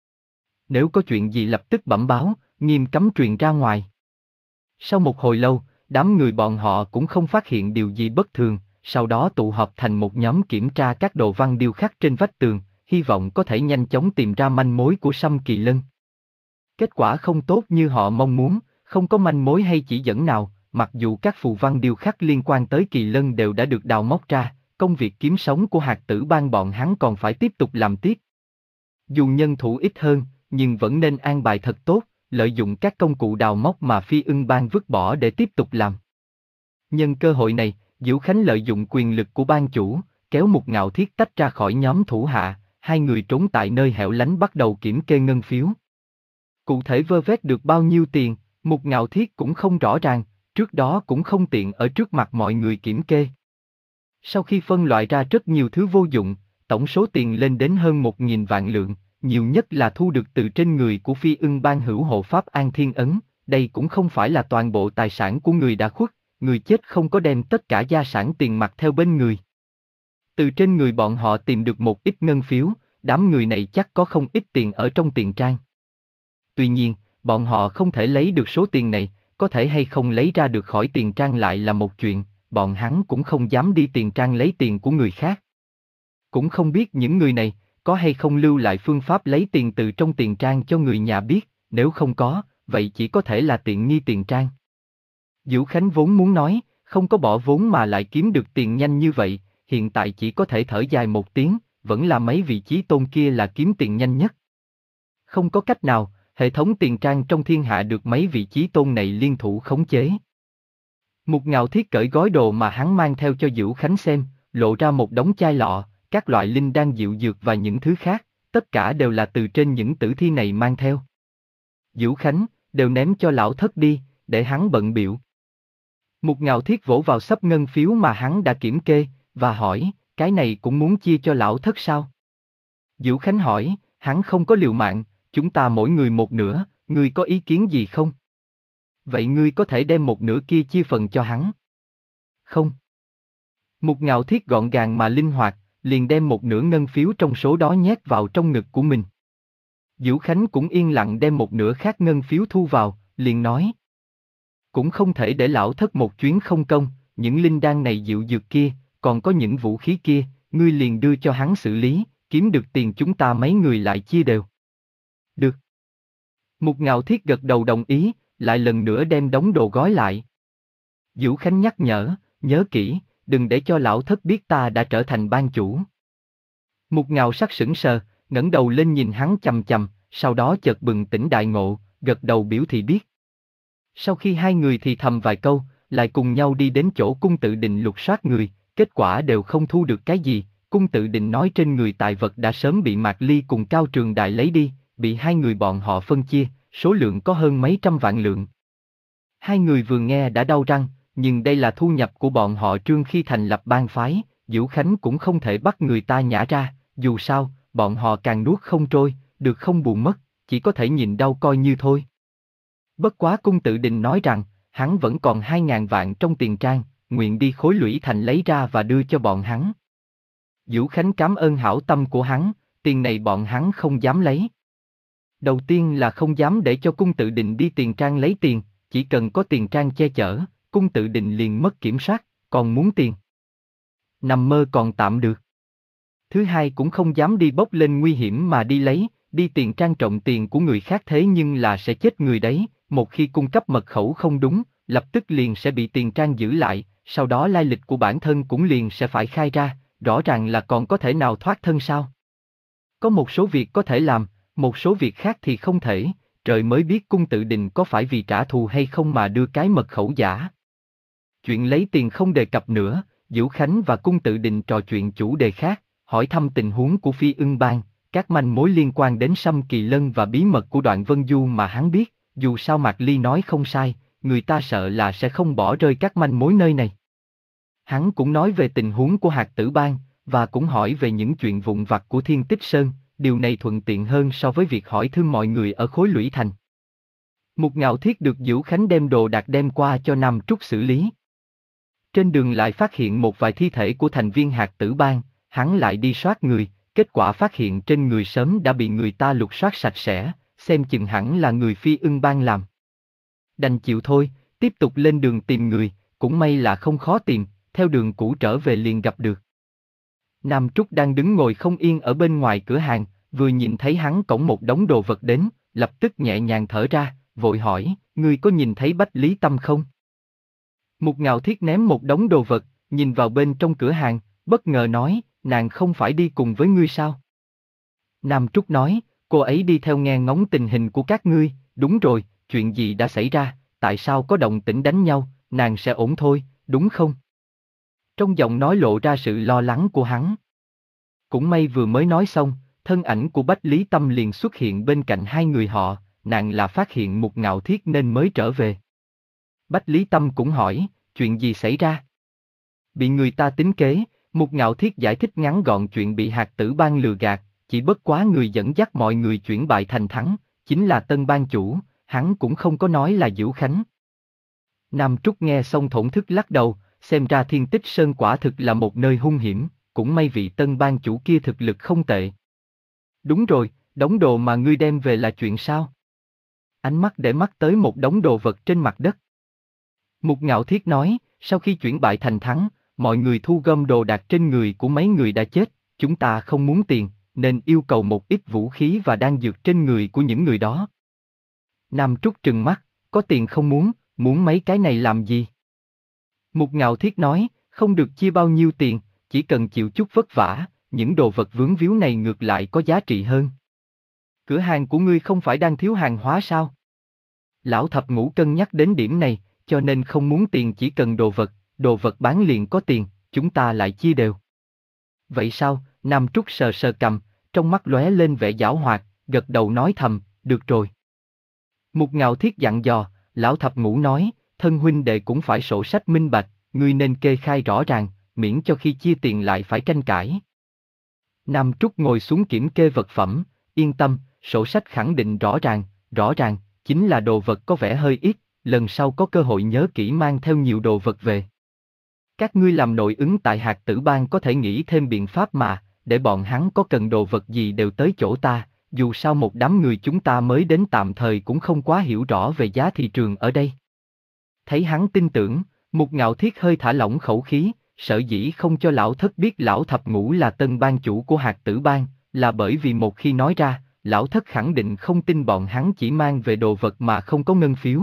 Nếu có chuyện gì lập tức bẩm báo, nghiêm cấm truyền ra ngoài. Sau một hồi lâu, đám người bọn họ cũng không phát hiện điều gì bất thường, sau đó tụ họp thành một nhóm kiểm tra các đồ văn điêu khắc trên vách tường, hy vọng có thể nhanh chóng tìm ra manh mối của Sâm Kỳ Lân. Kết quả không tốt như họ mong muốn, không có manh mối hay chỉ dẫn nào, mặc dù các phù văn điêu khắc liên quan tới Kỳ Lân đều đã được đào móc ra, công việc kiếm sống của hạt tử bang bọn hắn còn phải tiếp tục làm tiếp. Dù nhân thủ ít hơn, nhưng vẫn nên an bài thật tốt, lợi dụng các công cụ đào móc mà Phi Ưng bang vứt bỏ để tiếp tục làm. Nhân cơ hội này, Vũ Khánh lợi dụng quyền lực của bang chủ, kéo Mục Ngạo Thiết tách ra khỏi nhóm thủ hạ, hai người trốn tại nơi hẻo lánh bắt đầu kiểm kê ngân phiếu. Cụ thể vơ vét được bao nhiêu tiền, Mục Ngạo Thiết cũng không rõ ràng, trước đó cũng không tiện ở trước mặt mọi người kiểm kê. Sau khi phân loại ra rất nhiều thứ vô dụng, tổng số tiền lên đến hơn một nghìn vạn lượng, nhiều nhất là thu được từ trên người của Phi Ưng bang hữu hộ pháp An Thiên Ấn, đây cũng không phải là toàn bộ tài sản của người đã khuất, người chết không có đem tất cả gia sản tiền mặt theo bên người. Từ trên người bọn họ tìm được một ít ngân phiếu, đám người này chắc có không ít tiền ở trong tiền trang. Tuy nhiên, bọn họ không thể lấy được số tiền này, có thể hay không lấy ra được khỏi tiền trang lại là một chuyện, bọn hắn cũng không dám đi tiền trang lấy tiền của người khác. Cũng không biết những người này, có hay không lưu lại phương pháp lấy tiền từ trong tiền trang cho người nhà biết, nếu không có, vậy chỉ có thể là tiện nghi tiền trang. Vũ Khánh vốn muốn nói, không có bỏ vốn mà lại kiếm được tiền nhanh như vậy, hiện tại chỉ có thể thở dài một tiếng, vẫn là mấy vị chí tôn kia là kiếm tiền nhanh nhất. Không có cách nào, hệ thống tiền trang trong thiên hạ được mấy vị chí tôn này liên thủ khống chế. Mục Ngạo Thiết cởi gói đồ mà hắn mang theo cho Vũ Khánh xem, lộ ra một đống chai lọ, các loại linh đan diệu dược và những thứ khác, tất cả đều là từ trên những tử thi này mang theo. Vũ Khánh, đều ném cho lão thất đi, để hắn bận biệu. Mục Ngạo Thiết vỗ vào xấp ngân phiếu mà hắn đã kiểm kê, và hỏi, cái này cũng muốn chia cho lão thất sao? Vũ Khánh hỏi, hắn không có liều mạng, chúng ta mỗi người một nửa, ngươi có ý kiến gì không? Vậy ngươi có thể đem một nửa kia chia phần cho hắn? Không. Mục Ngạo Thiết gọn gàng mà linh hoạt, liền đem một nửa ngân phiếu trong số đó nhét vào trong ngực của mình. Vũ Khánh cũng yên lặng đem một nửa khác ngân phiếu thu vào, liền nói. Cũng không thể để lão thất một chuyến không công, những linh đan này diệu dược kia, còn có những vũ khí kia, ngươi liền đưa cho hắn xử lý, kiếm được tiền chúng ta mấy người lại chia đều. Được. Mục Ngạo Thiết gật đầu đồng ý, lại lần nữa đem đống đồ gói lại. Vũ Khánh nhắc nhở, nhớ kỹ, đừng để cho lão thất biết ta đã trở thành ban chủ. Mục Ngạo Sắc sững sờ, ngẩng đầu lên nhìn hắn chằm chằm, sau đó chợt bừng tỉnh đại ngộ, gật đầu biểu thị biết. Sau khi hai người thì thầm vài câu, lại cùng nhau đi đến chỗ cung tự định lục soát người, kết quả đều không thu được cái gì. Cung tự định nói trên người tài vật đã sớm bị Mạc Ly cùng Cao Trường Đại lấy đi, bị hai người bọn họ phân chia, số lượng có hơn mấy trăm vạn lượng. Hai người vừa nghe đã đau răng, nhưng đây là thu nhập của bọn họ Trương khi thành lập bang phái, Vũ Khánh cũng không thể bắt người ta nhả ra, dù sao, bọn họ càng nuốt không trôi, được không bù mất, chỉ có thể nhìn đau coi như thôi. Bất quá cung tự định nói rằng, hắn vẫn còn hai ngàn vạn trong tiền trang, nguyện đi Khối Lũy Thành lấy ra và đưa cho bọn hắn. Vũ Khánh cảm ơn hảo tâm của hắn, tiền này bọn hắn không dám lấy. Đầu tiên là không dám để cho cung tự định đi tiền trang lấy tiền, chỉ cần có tiền trang che chở, cung tự định liền mất kiểm soát, còn muốn tiền. Nằm mơ còn tạm được. Thứ hai cũng không dám đi bốc lên nguy hiểm mà đi lấy, đi tiền trang trộm tiền của người khác thế nhưng là sẽ chết người đấy, một khi cung cấp mật khẩu không đúng, lập tức liền sẽ bị tiền trang giữ lại, sau đó lai lịch của bản thân cũng liền sẽ phải khai ra, rõ ràng là còn có thể nào thoát thân sao? Có một số việc có thể làm, một số việc khác thì không thể, trời mới biết cung tự định có phải vì trả thù hay không mà đưa cái mật khẩu giả. Chuyện lấy tiền không đề cập nữa, Vũ Khánh và cung tự định trò chuyện chủ đề khác, hỏi thăm tình huống của Phi Ưng Bang, các manh mối liên quan đến Sâm Kỳ Lân và bí mật của Đoạn Vân Du mà hắn biết, dù sao Mạc Ly nói không sai, người ta sợ là sẽ không bỏ rơi các manh mối nơi này. Hắn cũng nói về tình huống của Hạt Tử Bang, và cũng hỏi về những chuyện vụn vặt của Thiên Tích Sơn, điều này thuận tiện hơn so với việc hỏi thăm mọi người ở Khối Lũy Thành. Mục Ngạo Thiết được Vũ Khánh đem đồ đạc đem qua cho Nam Trúc xử lý. Trên đường lại phát hiện một vài thi thể của thành viên Hạt Tử Bang, hắn lại đi soát người, kết quả phát hiện trên người sớm đã bị người ta lục soát sạch sẽ, xem chừng hẳn là người Phi Ưng Bang làm. Đành chịu thôi, tiếp tục lên đường tìm người, cũng may là không khó tìm, theo đường cũ trở về liền gặp được. Nam Trúc đang đứng ngồi không yên ở bên ngoài cửa hàng, vừa nhìn thấy hắn cõng một đống đồ vật đến, lập tức nhẹ nhàng thở ra, vội hỏi, ngươi có nhìn thấy Bách Lý Tâm không? Mục Ngạo Thiết ném một đống đồ vật, nhìn vào bên trong cửa hàng, bất ngờ nói, nàng không phải đi cùng với ngươi sao? Nam Trúc nói, cô ấy đi theo nghe ngóng tình hình của các ngươi, đúng rồi, chuyện gì đã xảy ra, tại sao có động tĩnh đánh nhau, nàng sẽ ổn thôi, đúng không? Trong giọng nói lộ ra sự lo lắng của hắn. Cũng may vừa mới nói xong, thân ảnh của Bách Lý Tâm liền xuất hiện bên cạnh hai người họ, nàng là phát hiện Mục Ngạo Thiết nên mới trở về. Bách Lý Tâm cũng hỏi, chuyện gì xảy ra? Bị người ta tính kế, Mục Ngạo Thiết giải thích ngắn gọn chuyện bị Hạt Tử Bang lừa gạt, chỉ bất quá người dẫn dắt mọi người chuyển bại thành thắng, chính là tân ban chủ, hắn cũng không có nói là Vũ Khánh. Nam Trúc nghe xong thổn thức lắc đầu, xem ra Thiên Tích Sơn quả thực là một nơi hung hiểm, cũng may vị tân ban chủ kia thực lực không tệ. Đúng rồi, đống đồ mà ngươi đem về là chuyện sao? Ánh mắt để mắt tới một đống đồ vật trên mặt đất. Mục Ngạo Thiết nói, sau khi chuyển bại thành thắng, mọi người thu gom đồ đạc trên người của mấy người đã chết, chúng ta không muốn tiền, nên yêu cầu một ít vũ khí và đan dược trên người của những người đó. Nam Trúc trừng mắt, có tiền không muốn, muốn mấy cái này làm gì? Mục Ngạo Thiết nói, không được chia bao nhiêu tiền, chỉ cần chịu chút vất vả, những đồ vật vướng víu này ngược lại có giá trị hơn. Cửa hàng của ngươi không phải đang thiếu hàng hóa sao? Lão Thập Ngũ cân nhắc đến điểm này, cho nên không muốn tiền chỉ cần đồ vật, đồ vật bán liền có tiền, chúng ta lại chia đều. Vậy sao? Nam Trúc sờ sờ cằm, trong mắt lóe lên vẻ giảo hoạt, gật đầu nói thầm, được rồi. Mục Ngạo Thiết dặn dò, Lão Thập Ngũ nói, thân huynh đệ cũng phải sổ sách minh bạch, ngươi nên kê khai rõ ràng, miễn cho khi chia tiền lại phải tranh cãi. Nam Trúc ngồi xuống kiểm kê vật phẩm, yên tâm, sổ sách khẳng định rõ ràng, rõ ràng, chính là đồ vật có vẻ hơi ít, lần sau có cơ hội nhớ kỹ mang theo nhiều đồ vật về. Các ngươi làm nội ứng tại Hạt Tử Bang có thể nghĩ thêm biện pháp mà, để bọn hắn có cần đồ vật gì đều tới chỗ ta, dù sao một đám người chúng ta mới đến tạm thời cũng không quá hiểu rõ về giá thị trường ở đây. Thấy hắn tin tưởng, Mục Ngạo Thiết hơi thả lỏng khẩu khí, sở dĩ không cho Lão Thất biết Lão Thập Ngũ là tân ban chủ của Hạt Tử Bang, là bởi vì một khi nói ra, Lão Thất khẳng định không tin bọn hắn chỉ mang về đồ vật mà không có ngân phiếu.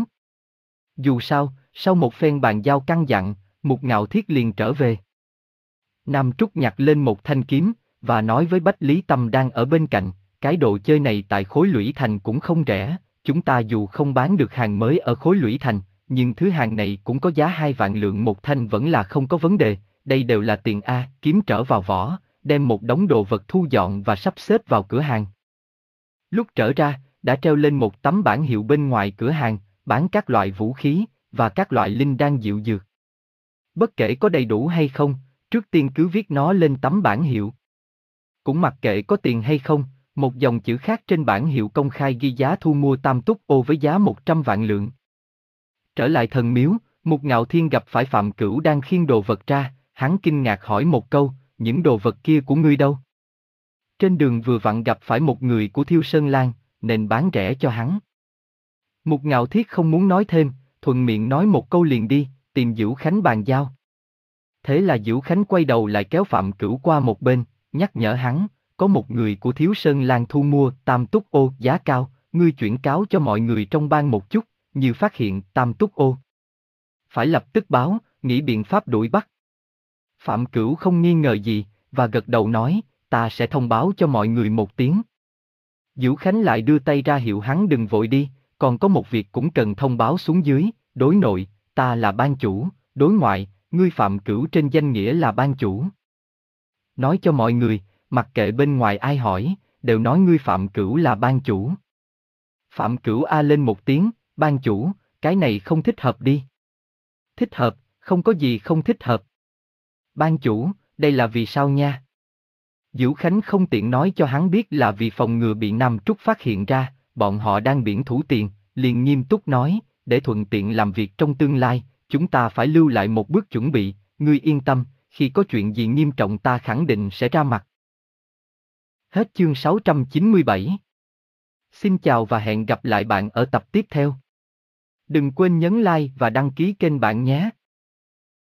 Dù sao, sau một phen bàn giao căn dặn, Mục Ngạo Thiết liền trở về. Nam Trúc nhặt lên một thanh kiếm, và nói với Bách Lý Tâm đang ở bên cạnh, cái đồ chơi này tại Khối Lũy Thành cũng không rẻ, chúng ta dù không bán được hàng mới ở Khối Lũy Thành, nhưng thứ hàng này cũng có giá hai vạn lượng một thanh vẫn là không có vấn đề, đây đều là tiền A. Kiếm trở vào vỏ, đem một đống đồ vật thu dọn và sắp xếp vào cửa hàng. Lúc trở ra, đã treo lên một tấm bảng hiệu bên ngoài cửa hàng, bán các loại vũ khí, và các loại linh đan diệu dược. Bất kể có đầy đủ hay không, trước tiên cứ viết nó lên tấm bảng hiệu. Cũng mặc kệ có tiền hay không, một dòng chữ khác trên bảng hiệu công khai ghi giá thu mua tam túc ô với giá một trăm vạn lượng. Trở lại thần miếu, Mục Ngạo Thiên gặp phải Phạm Cửu đang khiêng đồ vật ra, hắn kinh ngạc hỏi một câu, những đồ vật kia của ngươi đâu? Trên đường vừa vặn gặp phải một người của Thiêu Sơn Lang, nên bán rẻ cho hắn. Mục Ngạo Thiết không muốn nói thêm, thuận miệng nói một câu liền đi, tìm Dữu Khánh bàn giao. Thế là Dữu Khánh quay đầu lại kéo Phạm Cửu qua một bên, nhắc nhở hắn, có một người của Thiếu Sơn Lang thu mua tam túc ô giá cao, ngươi chuyển cáo cho mọi người trong bang một chút, như phát hiện tam túc ô. Phải lập tức báo, nghĩ biện pháp đuổi bắt. Phạm Cửu không nghi ngờ gì, và gật đầu nói, ta sẽ thông báo cho mọi người một tiếng. Dữu Khánh lại đưa tay ra hiệu hắn đừng vội đi, còn có một việc cũng cần thông báo xuống dưới, đối nội, ta là ban chủ, đối ngoại, ngươi Phạm Cửu trên danh nghĩa là ban chủ. Nói cho mọi người, mặc kệ bên ngoài ai hỏi, đều nói ngươi Phạm Cửu là ban chủ. Phạm Cửu a lên một tiếng, ban chủ, cái này không thích hợp đi. Thích hợp, không có gì không thích hợp. Ban chủ, đây là vì sao nha? Dữu Khánh không tiện nói cho hắn biết là vì phòng ngừa bị Nam Trúc phát hiện ra, bọn họ đang biển thủ tiền, liền nghiêm túc nói, để thuận tiện làm việc trong tương lai, chúng ta phải lưu lại một bước chuẩn bị, ngươi yên tâm, khi có chuyện gì nghiêm trọng ta khẳng định sẽ ra mặt. Hết chương sáu trăm chín mươi bảy. Xin chào và hẹn gặp lại bạn ở tập tiếp theo. Đừng quên nhấn like và đăng ký kênh bạn nhé.